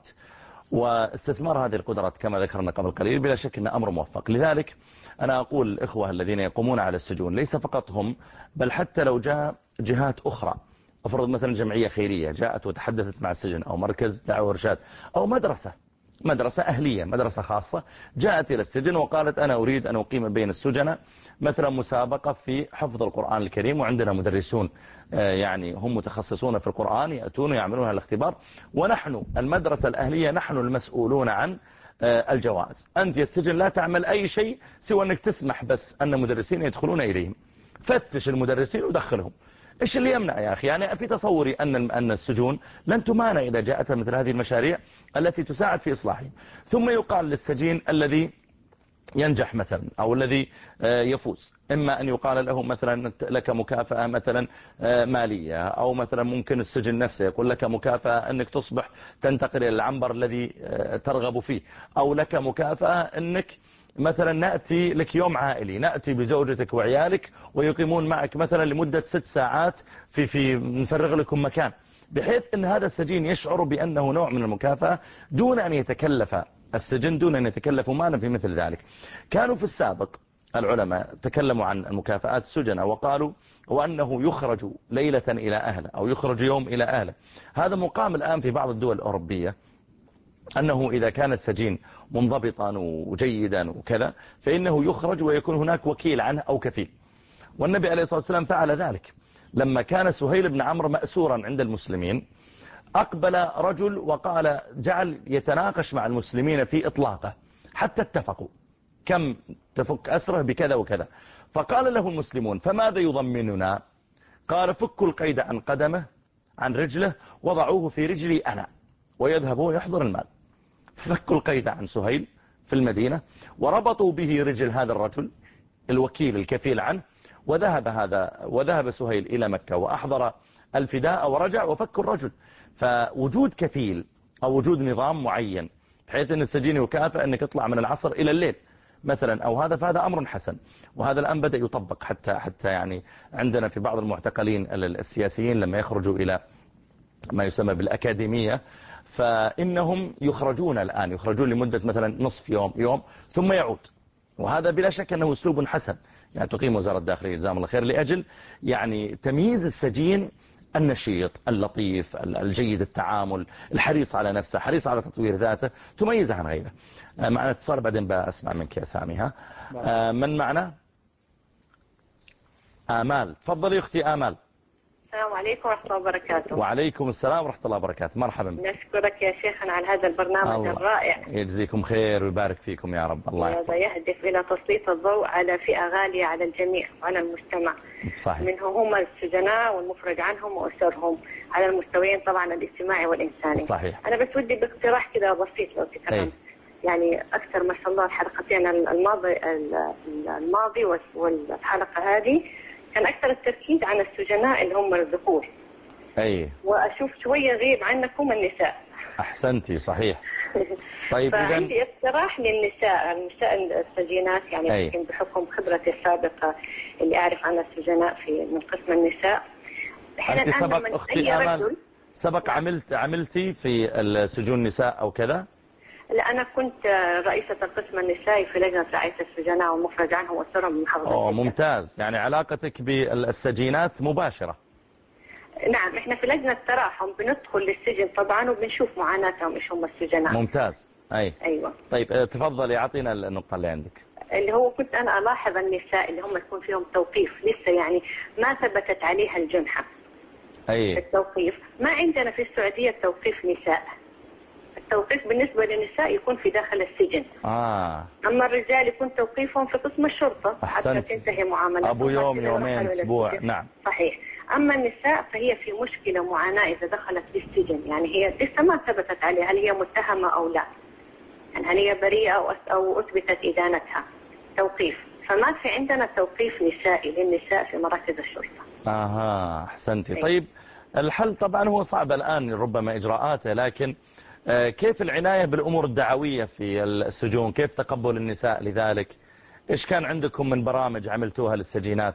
واستثمار هذه القدرات كما ذكرنا قبل قليل بلا شك أن أمر موفق. لذلك أنا أقول الإخوة الذين يقومون على السجون ليس فقط هم، بل حتى لو جاء جهات أخرى، أفرض مثلا جمعية خيرية جاءت وتحدثت مع السجن، أو مركز دعوة وإرشاد، أو مدرسة مدرسة أهلية، مدرسة خاصة جاءت إلى السجن وقالت أنا أريد أن أقيم بين السجناء مثلا مسابقة في حفظ القرآن الكريم، وعندنا مدرسون يعني هم متخصصون في القرآن يأتون ويعملون الاختبار، ونحن المدرسة الأهلية نحن المسؤولون عن الجوائز. أنت يا السجن لا تعمل أي شيء سوى أنك تسمح بس أن مدرسين يدخلون إليهم، فتش المدرسين ودخلهم. إيش اللي يمنع يا أخي؟ يعني في تصوري أن أن السجون لن تمانع إذا جاءت مثل هذه المشاريع التي تساعد في إصلاحهم. ثم يقال للسجين الذي ينجح مثلا أو الذي يفوز، إما أن يقال له مثلا لك مكافأة مثلا مالية، أو مثلا ممكن السجن نفسه يقول لك مكافأة أنك تصبح تنتقل إلى العنبر الذي ترغب فيه، أو لك مكافأة أنك مثلا نأتي لك يوم عائلي، نأتي بزوجتك وعيالك ويقيمون معك مثلا لمدة ست ساعات في في نفرغ لكم مكان، بحيث أن هذا السجين يشعر بأنه نوع من المكافأة دون أن يتكلف السجن، دون أن يتكلفوا مالا في مثل ذلك. كانوا في السابق العلماء تكلموا عن المكافآت السجناء وقالوا وأنه يخرج ليلة إلى أهله أو يخرج يوم إلى أهله. هذا مقام الآن في بعض الدول الأوروبية، أنه إذا كان السجين منضبطا وجيدا وكذا فإنه يخرج ويكون هناك وكيل عنه أو كفيل. والنبي عليه الصلاة والسلام فعل ذلك لما كان سهيل بن عمرو مأسورا عند المسلمين. أقبل رجل وقال جعل يتناقش مع المسلمين في إطلاقه حتى اتفقوا كم تفك أسره بكذا وكذا. فقال له المسلمون فماذا يضمننا؟ قال فكوا القيد عن قدمه عن رجله وضعوه في رجلي أنا ويذهب ويحضر المال. فكوا القيد عن سهيل في المدينة وربطوا به رجل هذا الرجل الوكيل الكفيل عنه، وذهب هذا وذهب سهيل إلى مكة وأحضر الفداء ورجع وفكوا الرجل. فوجود كفيل أو وجود نظام معين بحيث أن السجين يكافئ أنك تطلع من العصر إلى الليل مثلا أو هذا، فهذا أمر حسن، وهذا الآن بدأ يطبق حتى حتى يعني عندنا في بعض المعتقلين السياسيين لما يخرجوا إلى ما يسمى بالأكاديمية فإنهم يخرجون الآن يخرجون لمدة مثلا نصف يوم يوم ثم يعود، وهذا بلا شك أنه أسلوب حسن يعني تقيم وزارة الداخلية جزاهم الله خير لأجل يعني تمييز السجين النشيط اللطيف الجيد التعامل الحريص على نفسه حريص على تطوير ذاته تميزه عن غيره. معنا اتصال بعدين بأسمع منك يا سامي. ها من معنا؟ آمال. تفضلي أختي آمال. السلام عليكم ورحمة الله وبركاته. وعليكم السلام ورحمة الله وبركاته. مرحبا. نشكرك يا شيخنا على هذا البرنامج الله الرائع. يجزيكم خير ويبارك فيكم يا رب. الله هذا يهدف إلى تسليط الضوء على فئة غالية على الجميع وعلى المجتمع. صحيح. منهم هم السجناء والمفرج عنهم وأسرهم على المستويين طبعا الاجتماعي والإنساني. صحيح. أنا بس ودي باقتراح كده بسيط لو تكرمت. يعني أكثر ما شاء الله الحلقتين الماضي الماضي والحلقة هذه كان أكثر التركيز على السجناء اللي هم الذكور. أي. وأشوف شوية غيب عنكم النساء. أحسنتي صحيح. طيب فعندي اقتراح للنساء النساء السجينات يعني يمكن بحكم خبرتي السابقة اللي أعرف عن السجناء في من قسم النساء. أنت سبق أختي آمال سبق عملت عملتي في السجون النساء أو كذا؟ لا أنا كنت رئيسة القسم النسائي في لجنة رعاية السجناء والمفرج عنهم والسرهم بمحافظة جدة. أوه ممتاز، يعني علاقتك بالسجينات مباشرة. نعم احنا في لجنة تراحم بندخل للسجن طبعا وبنشوف معاناتهم ايش هم السجناء. ممتاز. أي. أيوة. طيب تفضلي اعطينا النقطة اللي عندك. اللي هو كنت أنا ألاحظ النساء اللي هم يكون فيهم توقيف لسه يعني ما ثبتت عليها الجنحة. أي. التوقيف ما عندنا في السعودية توقيف نساء. التوقيف بالنسبة للنساء يكون في داخل السجن. آه. أما الرجال يكون توقيفهم في قسم الشرطة حتى تنتهي معاملتهم. أبو يوم يومين أسبوع. نعم. صحيح. أما النساء فهي في مشكلة معاناة إذا دخلت للسجن، يعني هي لسه ما ثبتت عليها هل هي متهمة أو لا، يعني هل هي بريئة أو أثبتت إدانتها توقيف، فما في عندنا توقيف نسائي للنساء في مراكز الشرطة. اها احسنتي. طيب الحل طبعا هو صعب الآن ربما إجراءاته، لكن كيف العناية بالأمور الدعوية في السجون؟ كيف تقبل النساء لذلك؟ إيش كان عندكم من برامج عملتوها للسجينات؟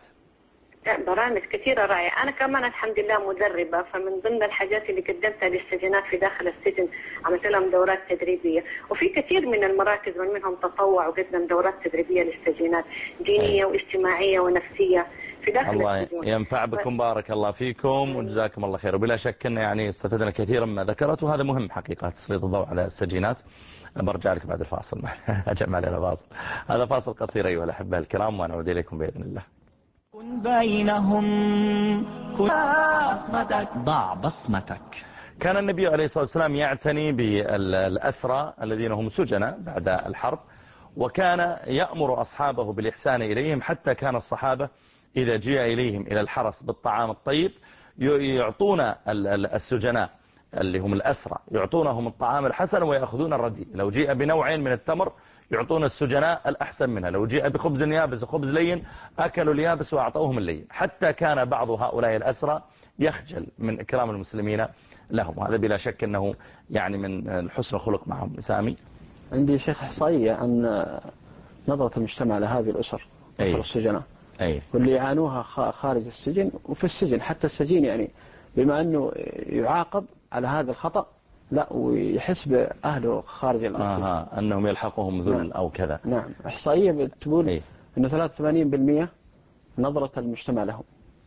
برامج كثيرة رائعة. أنا كمان الحمد لله مدربة، فمن ضمن الحاجات اللي قدمتها للسجينات في داخل السجن عملت لهم دورات تدريبية، وفي كثير من المراكز من منهم تطوع وقدم دورات تدريبية للسجينات دينية واجتماعية ونفسية في داخل الله السجون. الله ينفع بكم، بارك الله فيكم وجزاكم الله خير. وبلا شك أن يعني استفدنا كثيرا ما ذكرت، وهذا مهم حقيقة تسليط الضوء على السجينات. برجع لك بعد الفاصل. أجمع علينا فاصل. هذا فاصل قصير أيها الأحبة الكرام، ونعود إليكم بإذن الله. كن بينهم كن بصمتك، ضع بصمتك. كان النبي عليه الصلاة والسلام يعتني بالأسرى الذين هم سجناء بعد الحرب، وكان يأمر أصحابه بالإحسان إليهم، حتى كان الصحابة إذا جاء إليهم إلى الحرس بالطعام الطيب يعطون السجناء اللي هم الأسرى يعطونهم الطعام الحسن ويأخذون الرديء. لو جاء بنوعين من التمر يعطون السجناء الأحسن منها، لو جاء بخبز يابس وخبز لين أكلوا اليابس وأعطوهم اللين. حتى كان بعض هؤلاء الأسرى يخجل من إكرام المسلمين لهم، وهذا بلا شك أنه يعني من حسن خلق معهم. سامي، عندي شيخ إحصائية عن نظرة المجتمع لهذه الأسر، أسر السجناء، أي. واللي يعانوها خارج السجن وفي السجن. حتى السجين يعني بما أنه يعاقب على هذا الخطأ لا ويحس بأهله خارج السجن آه أنهم يلحقهم ذل نعم. أو كذا. نعم، إحصائية بتقول أي. أنه ثلاثة وثمانين بالمئة نظرة المجتمع لهم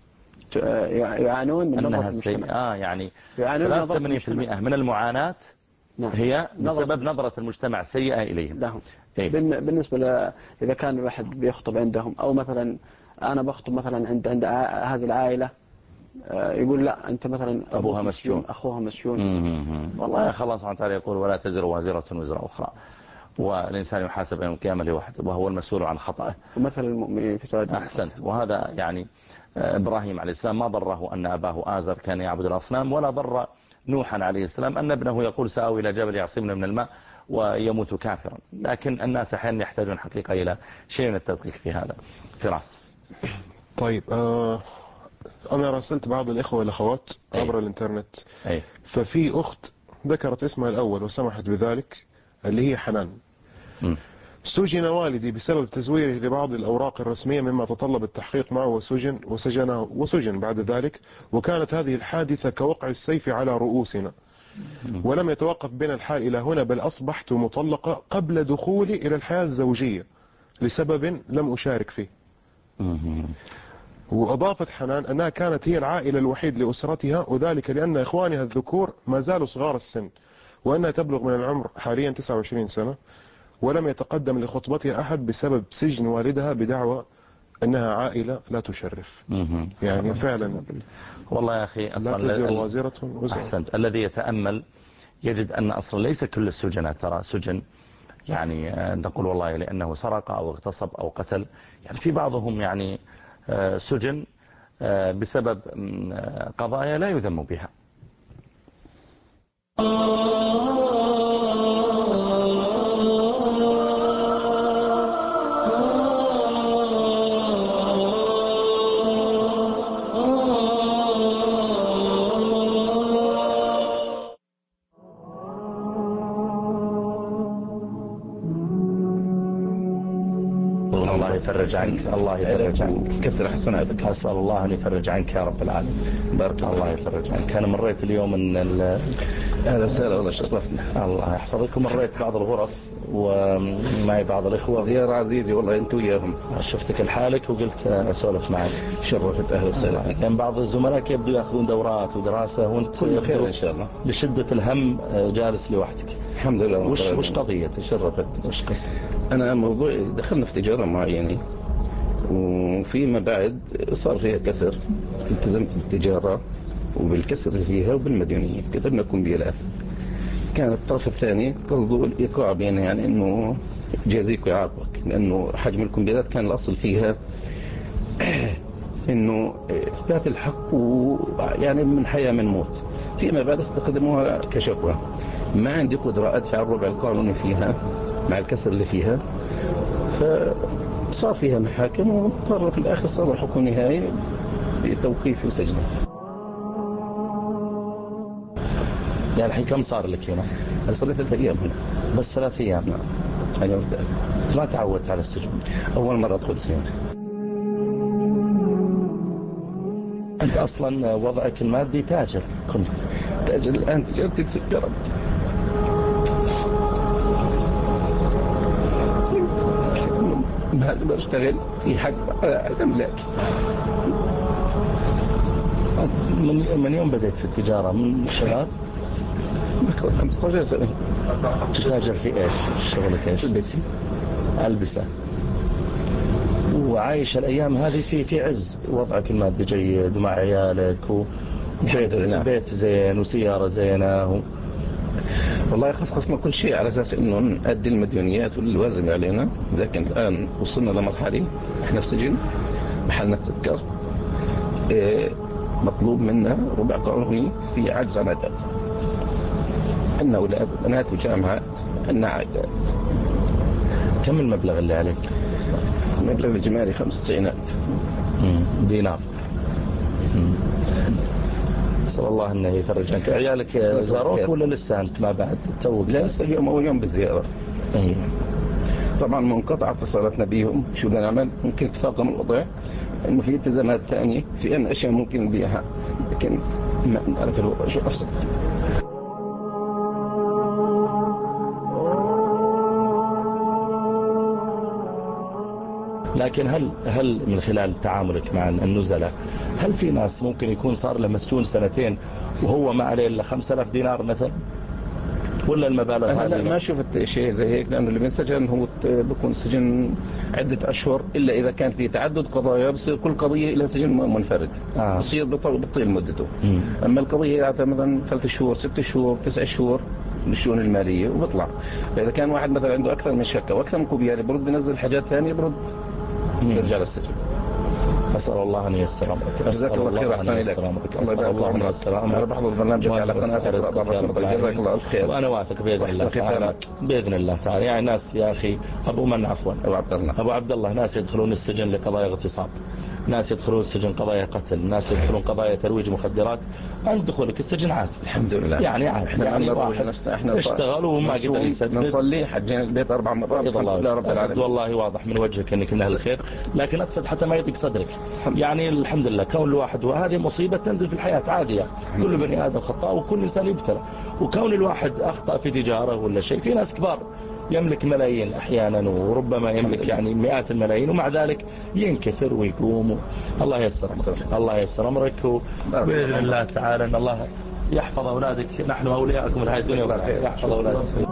يعانون من نظرة المجتمع. آه يعني ثلاثة وثمانين بالمئة من المعاناة نعم. هي بسبب نظرة المجتمع سيئة إليهم لهم. إيه؟ بالنسبة ل... إذا كان الواحد بيخطب عندهم، أو مثلا أنا بخطب مثلا عند عند هذه العائلة يقول لا أنت مثلا أبوها مسجون أخوها مسجون. والله خلاص سبحانه وتعالى يقول ولا تزر وازرة وزر أخرى، والإنسان يحاسب يوم القيامة لوحده وهو المسؤول عن خطأه. ومثل المؤمنين في سواد. أحسنت. وهذا يعني إبراهيم عليه السلام ما ضره أن أباه آزر كان يعبد الأصنام، ولا ضر نوحا عليه السلام أن ابنه يقول سآوي إلى جبل يعصمنا من الماء ويموت كافرا. لكن الناس أحيانا يحتاجون حقيقة إلى شيء من التدقيق في هذا. فراس. طيب آه أنا راسلت بعض الإخوة والأخوات عبر أي. الإنترنت أي. ففي أخت ذكرت اسمها الأول وسمحت بذلك اللي هي حنان. م. سجن والدي بسبب تزويره لبعض الأوراق الرسمية مما تطلب التحقيق معه وسجن وسجنه وسجن بعد ذلك، وكانت هذه الحادثة كوقع السيف على رؤوسنا. ولم يتوقف بنا الحال إلى هنا، بل أصبحت مطلقة قبل دخولي إلى الحياة الزوجية لسبب لم أشارك فيه. وأضافت حنان أنها كانت هي العائلة الوحيد لأسرتها، وذلك لأن إخوانها الذكور ما زالوا صغار السن، وأنها تبلغ من العمر حاليا تسعة وعشرين سنة، ولم يتقدم لخطبتها أحد بسبب سجن والدها بدعوى أنها عائلة لا تشرف. يعني فعلا والله يا أخي لا تزر وازرة وزر. أحسنت. الذي يتأمل يجد أن أصلا ليس كل السجناء ترى سجن يعني نقول والله لأنه سرق أو اغتصب أو قتل، يعني في بعضهم يعني سجن بسبب قضايا لا يذم بها. الله يفرج عنك، الله يفرج عنك، كثر حسناتك، أسأل الله أن يفرج عنك يا رب العالمين. بارك الله يفرج عنك. أنا مريت اليوم ان أهلا وسهلا والله شرفنا. الله يحفظكم. مريت بعض الغرف ومعي بعض الإخوة. زيارة عزيزي والله أنت وياهم. شفتك لحالك وقلت أسولف معك. شرفت. أهلا وسهلا. كان بعض الزملاء يبدو يأخذون دورات ودراسة وأنت كل خير إن شاء الله. بشدة الهم جالس لوحدك. الحمد لله. وش وش قضيتك؟ شرفت. وش قصة؟ أنا موضوع دخلنا في تجارة معينة وفيما بعد صار فيها كسر، التزمت بالتجارة وبالكسر اللي فيها وبالمديونية، كتبنا كمبيالات. كان الطرف الثاني قصده الإيقاع بينا، يعني إنه جازيك ويعاقبك، لأنه حجم الكمبيالات كان الأصل فيها انه اثبات الحق يعني من حياة من موت، فيما بعد استخدموها كشكوى. ما عندي قدرة ادفع الربع القانوني فيها مع الكسر اللي فيها، فصار فيها محاكم واضطر في الاخر صار الحكم النهائي بتوقيف وسجن. يعني الحين كم صار لك هنا؟ صار ثلاث ايام هنا. بس ثلاث ايام؟ نعم. ايوه. ما تعودت على السجن؟ اول مرة ادخل سجن. انت اصلا وضعك المادي تاجر، كنت تاجر، الان تجارتي تسكرت. ما اقدر اشتغل في حق املاك. من من يوم بدأت في التجارة من الشباب؟ خمسة عشر سنة. تتاجر في ايش؟ شغلك ايش؟ البسي. البسة. وعايش الايام هذه في في عز، وضعك المادي جيد ومع عيالك وبيت بيت زين وسيارة زينة و... والله خصصنا كل شيء على اساس انه نؤدي المديونيات والواجب علينا. لكن الان وصلنا لمرحلة احنا في سجن، محلنا تسكر، إيه مطلوب منا ربع قانوني في عجز عن أداء. عندنا أولاد وبنات وجامعات، عندنا عائلات. كم المبلغ اللي عليك؟ المبلغ الإجمالي خمسة وتسعين ألف دينار. أسأل الله أنه يفرج عنك. عيالك زاروك ولا لسه أنت ما بعد توك؟ لا لسه اليوم أول يوم بالزيارة. أيه. طبعا منقطع اتصالاتنا بيهم. شو بدنا نعمل؟ ممكن يتفاقم الوضع انه في التزامات ثانية، في ان اشياء ممكن نبيعها، لكن ما نعرف الوضع شو افسد. لكن هل هل من خلال تعاملك مع النزلاء هل في ناس ممكن يكون صار له مسجون سنتين وهو ما عليه الا خمسة آلاف دينار مثلا؟ ولا المبالغ هذه؟ لا ما شفت شيء زي هيك، لانه اللي بينسجن هو بيكون سجن عدة اشهر، الا اذا كان في تعدد قضايا بصير كل قضية الى سجن منفرد. آه. بصير بطيل مدته. مم. اما القضية مثلا ثلاث شهور ست شهور تسع شهور للشؤون المالية وبطلع. فاذا كان واحد مثلا عنده اكثر من شكة واكثر من كوبياري برد ينزل حاجات ثانية برد يرجع للسجن. أسأل الله أن ييسر أمرك. جزاك الله خير. أحسن إليك. الله يبارك الله ييسر أمرك. أنا بحضر برنامجك على قناتك جزاك الله الخير. وأنا واثق بإذن الله تعالى. بإذن الله تعالى. يعني ناس يا أخي أبو من عفوا أبو عبد الله أبو عبد الله ناس يدخلون السجن لقضايا اغتصاب، ناس يدخلون السجن قضايا قتل، ناس يدخلون قضايا ترويج مخدرات. أنت دخولك السجن عادي الحمد لله. يعني عادي. احنا يعني واحد اشتغلوا وما قدر يسدد. نصلي حجين البيت أربع مرات الحمد لله رب العالمين. والله واضح من وجهك انك من اهل الخير، لكن اقصد حتى ما يضيق صدرك. يعني الحمد لله كون الواحد، وهذه مصيبة تنزل في الحياة عادية، كل بني آدم خطاء وكل إنسان يبتلى. وكون الواحد أخطأ في تجارة ولا شيء، في ناس كبار يملك ملايين أحيانا وربما يملك يعني مئات الملايين ومع ذلك ينكسر ويقوم. الله ييسر أمرك. الله ييسر أمرك وبإذن الله تعالى أن الله يحفظ أولادك. نحن أولياءكم في هذه الدنيا يحفظ أولادك.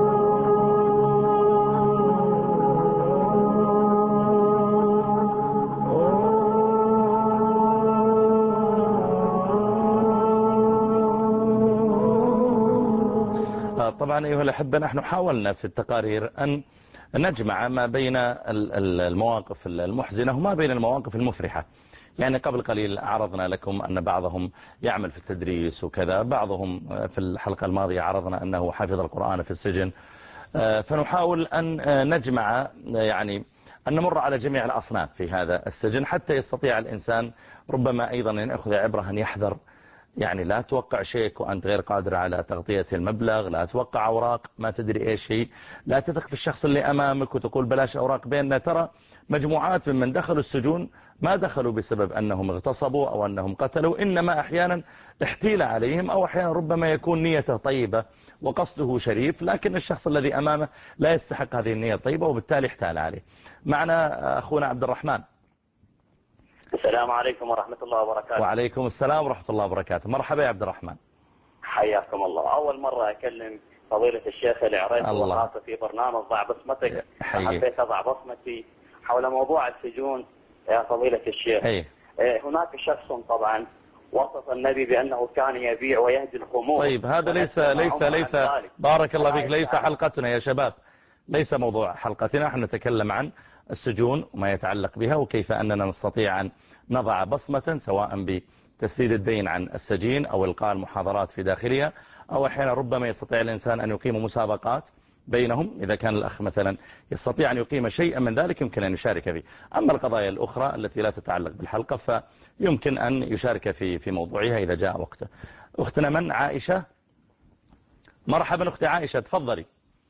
طبعا أيها الأحبة نحن حاولنا في التقارير أن نجمع ما بين المواقف المحزنة وما بين المواقف المفرحة. يعني قبل قليل عرضنا لكم أن بعضهم يعمل في التدريس وكذا، بعضهم في الحلقة الماضية عرضنا أنه حافظ القرآن في السجن. فنحاول أن نجمع يعني أن نمر على جميع الأصناف في هذا السجن حتى يستطيع الإنسان ربما أيضا أن يأخذ عبرة أن يحذر. يعني لا توقع شيك وأنت غير قادر على تغطية المبلغ، لا توقع أوراق ما تدري إيش هي، لا تثق في الشخص اللي أمامك وتقول بلاش أوراق بيننا. ترى مجموعات ممن دخلوا السجون ما دخلوا بسبب أنهم اغتصبوا أو أنهم قتلوا، إنما أحيانا احتيل عليهم أو أحيانا ربما يكون نيته طيبة وقصده شريف، لكن الشخص الذي أمامه لا يستحق هذه النية الطيبة وبالتالي احتال عليه. معنا أخونا عبد الرحمن. السلام عليكم ورحمة الله وبركاته. وعليكم السلام ورحمة الله وبركاته. مرحبا يا عبد الرحمن. حياكم الله. أول مرة أكلم فضيلة الشيخ اللي عريت وخاصة في برنامج ضع بصمتك. حبيت أضع بصمتي حول موضوع السجون يا فضيلة الشيخ. أي. هناك شخص طبعا وصف النبي بأنه كان يبيع ويهدي الخمور. طيب هذا ليس ليس ليس بارك الله فيك، ليس حلقتنا يا شباب، ليس موضوع حلقتنا. احنا نتكلم عن السجون وما يتعلق بها وكيف أننا نستطيع أن نضع بصمة سواء بتسديد الدين عن السجين أو إلقاء المحاضرات في داخلها، أو أحيانا ربما يستطيع الإنسان أن يقيم مسابقات بينهم. إذا كان الأخ مثلا يستطيع أن يقيم شيئا من ذلك يمكن أن يشارك فيه. أما القضايا الأخرى التي لا تتعلق بالحلقة فيمكن أن يشارك في في موضوعها إذا جاء وقته. أختنا من؟ عائشة. مرحبا أختي عائشة، تفضلي.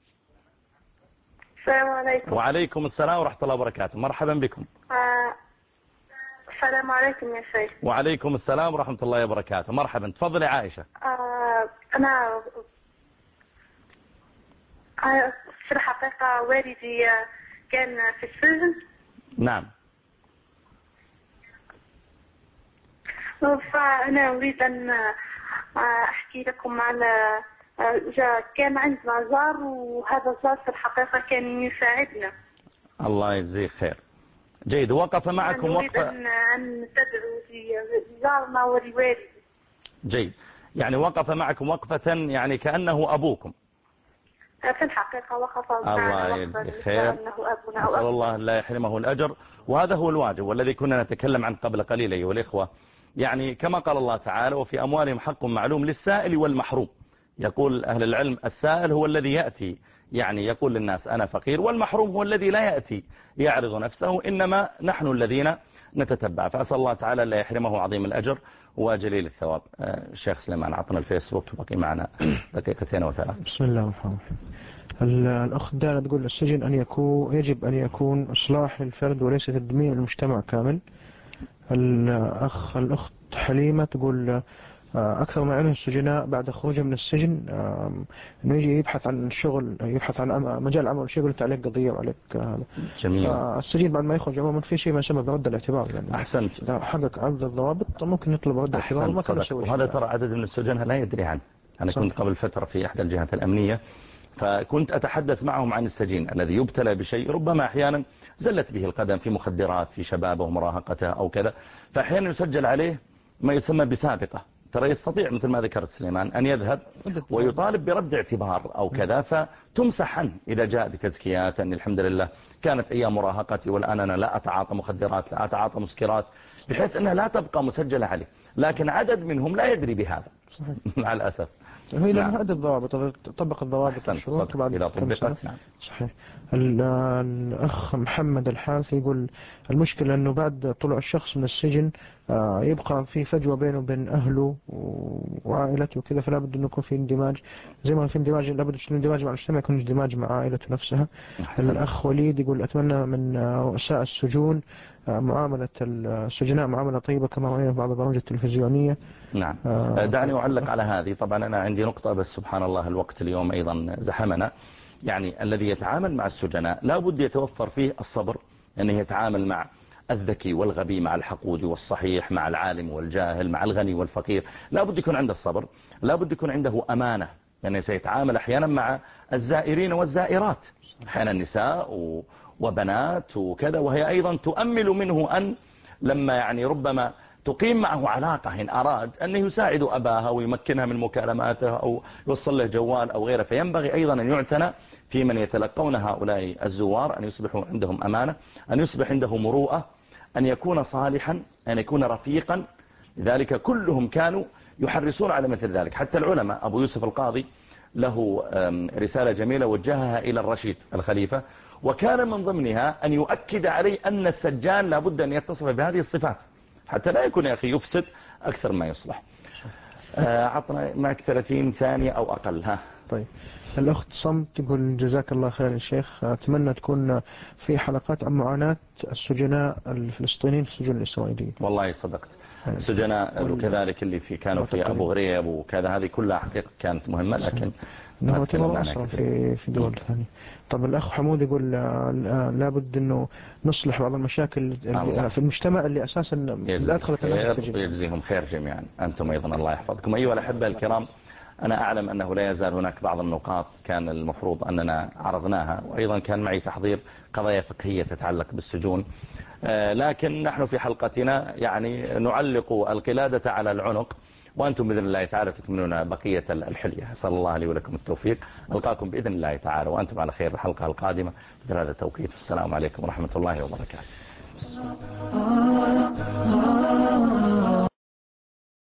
السلام عليكم. وعليكم السلام ورحمة الله وبركاته، مرحبا بكم. آه. السلام عليكم يا شيخ. وعليكم السلام ورحمة الله وبركاته، مرحبا، تفضلي عائشة. آه. أنا آه. في الحقيقة والدي كان في السجن. نعم. فأنا أريد أن أحكي لكم على كان عندنا جار، وهذا الجار في الحقيقة كان يساعدنا. الله يجزيه خير. جيد. وقف معكم وقفة. نريد أن تدعو لجارنا ولوالدي. جيد. يعني وقف معكم وقفة يعني كأنه أبوكم. في الحقيقة وقف معنا الله يجزيه خير. أسأل الله لا يحرمه الأجر، وهذا هو الواجب والذي كنا نتكلم عنه قبل قليل أيها الإخوة. يعني كما قال الله تعالى وفي أموالهم حق معلوم للسائل والمحروم. يقول أهل العلم السائل هو الذي يأتي يعني يقول للناس أنا فقير، والمحروم هو الذي لا يأتي يعرض نفسه، إنما نحن الذين نتتبع. فأسأل الله تعالى لا يحرمه عظيم الأجر وجليل الثواب. الشيخ سليمان عطنا الفيسبوك وبقي معنا دقيقتين وثلاث. بسم الله الرحمن الرحيم. الأخت دانا تقول السجن أن يكون يجب أن يكون إصلاح للفرد وليس تدمير المجتمع كامل. الأخ الأخت حليمة تقول أكثر ما يعاني السجناء بعد خروجهم من السجن إنه يجي يبحث عن شغل، يبحث عن مجال عمل شغل، أنت عليك قضية وعليك هذا. جميل. السجين بعد ما يخرج عموما في شيء ما يسمى برد الاعتبار، يعني أحسنت. إذا حقق عدد الضوابط ممكن يطلب رد الاعتبار وما كان يسوي. وهذا ترى عدد من السجناء لا يدري عنه. أنا كنت قبل فترة في إحدى الجهات الأمنية، فكنت أتحدث معهم عن السجين الذي يبتلى بشيء ربما أحيانا زلت به القدم في مخدرات في شبابه ومراهقته أو كذا، فأحيانا يسجل عليه ما يسمى بسابقة. ترى يستطيع مثل ما ذكرت سليمان أن يذهب ويطالب برد اعتبار أو كذا، فتمسح عنه إذا جاء بتزكيات أن الحمد لله كانت أيام مراهقتي والآن أنا لا أتعاطى مخدرات لا أتعاطى مسكرات، بحيث أنها لا تبقى مسجلة عليه. لكن عدد منهم لا يدري بهذا مع الأسف. هي لأن هذه الضوابط طبق الضوابط والشروط وبعد إلى طبقت. نعم. صحيح. الأخ محمد الحارث يقول المشكلة أنه بعد طلوع الشخص من السجن يبقى في فجوة بينه وبين أهله وعائلته وكذا، فلا بد أنه يكون في اندماج زي ما في اندماج، لا بد أن اندماج مع المجتمع، يكون اندماج مع عائلته نفسها. الأخ وليد يقول أتمنى من رؤساء السجون معاملة السجناء معاملة طيبة كما رأينا في بعض البرامج التلفزيونية. نعم. دعني أعلق على هذه. طبعا أنا عندي نقطة بس سبحان الله الوقت اليوم أيضا زحمنا. يعني الذي يتعامل مع السجناء لا بد يتوفر فيه الصبر، أنه يتعامل مع الذكي والغبي، مع الحقود والصحيح، مع العالم والجاهل، مع الغني والفقير. لا بد يكون عنده الصبر، لا بد يكون عنده أمانة، يعني سيتعامل أحيانا مع الزائرين والزائرات، أحيانا نساء وبنات وكذا، وهي أيضا تؤمل منه أن لما يعني ربما تقيم معه علاقة إن أراد أنه يساعد أباها ويمكنها من مكالماته أو يوصل له جوال أو غيره. فينبغي أيضا أن يعتنى في من يتلقون هؤلاء الزوار، أن يصبحوا عندهم أمانة، أن يصبح عنده مروءة، أن يكون صالحا، أن يكون رفيقا. لذلك كلهم كانوا يحرصون على مثل ذلك. حتى العلماء أبو يوسف القاضي له رسالة جميلة وجهها إلى الرشيد الخليفة، وكان من ضمنها أن يؤكد عليه أن السجان لابد أن يتصف بهذه الصفات حتى لا يكون يا أخي يفسد أكثر ما يصلح. عطنا معك ثلاثين ثانية أو أقل. ها طيب. الأخت صمت تقول جزاك الله خير يا شيخ، أتمنى تكون في حلقات عن معاناة السجناء الفلسطينيين في السجون الإسرائيلية. والله صدقت. السجناء وكذلك اللي في كانوا في أبو غريب وكذا، هذه كلها حقيقة كانت مهمة، لكن انه تمر أصلا في في دول ثانية. طب الأخ حمود يقول لابد أنه نصلح بعض المشاكل في المجتمع اللي أساسا لا أدخلت الناس السجن. يجزيهم خير جميعا. أنتم أيضا الله يحفظكم. أيها الأحبة الكرام، أنا أعلم أنه لا يزال هناك بعض النقاط كان المفروض أننا عرضناها، وأيضا كان معي تحضير قضايا فقهية تتعلق بالسجون، لكن نحن في حلقتنا يعني نعلق القلادة على العنق، وأنتم بإذن الله تعالى تكملون بقية الحلية. أسأل الله لي ولكم التوفيق. ألقاكم بإذن الله تعالى وأنتم على خير الحلقة القادمة مثل هذا التوقيت. السلام عليكم ورحمة الله وبركاته.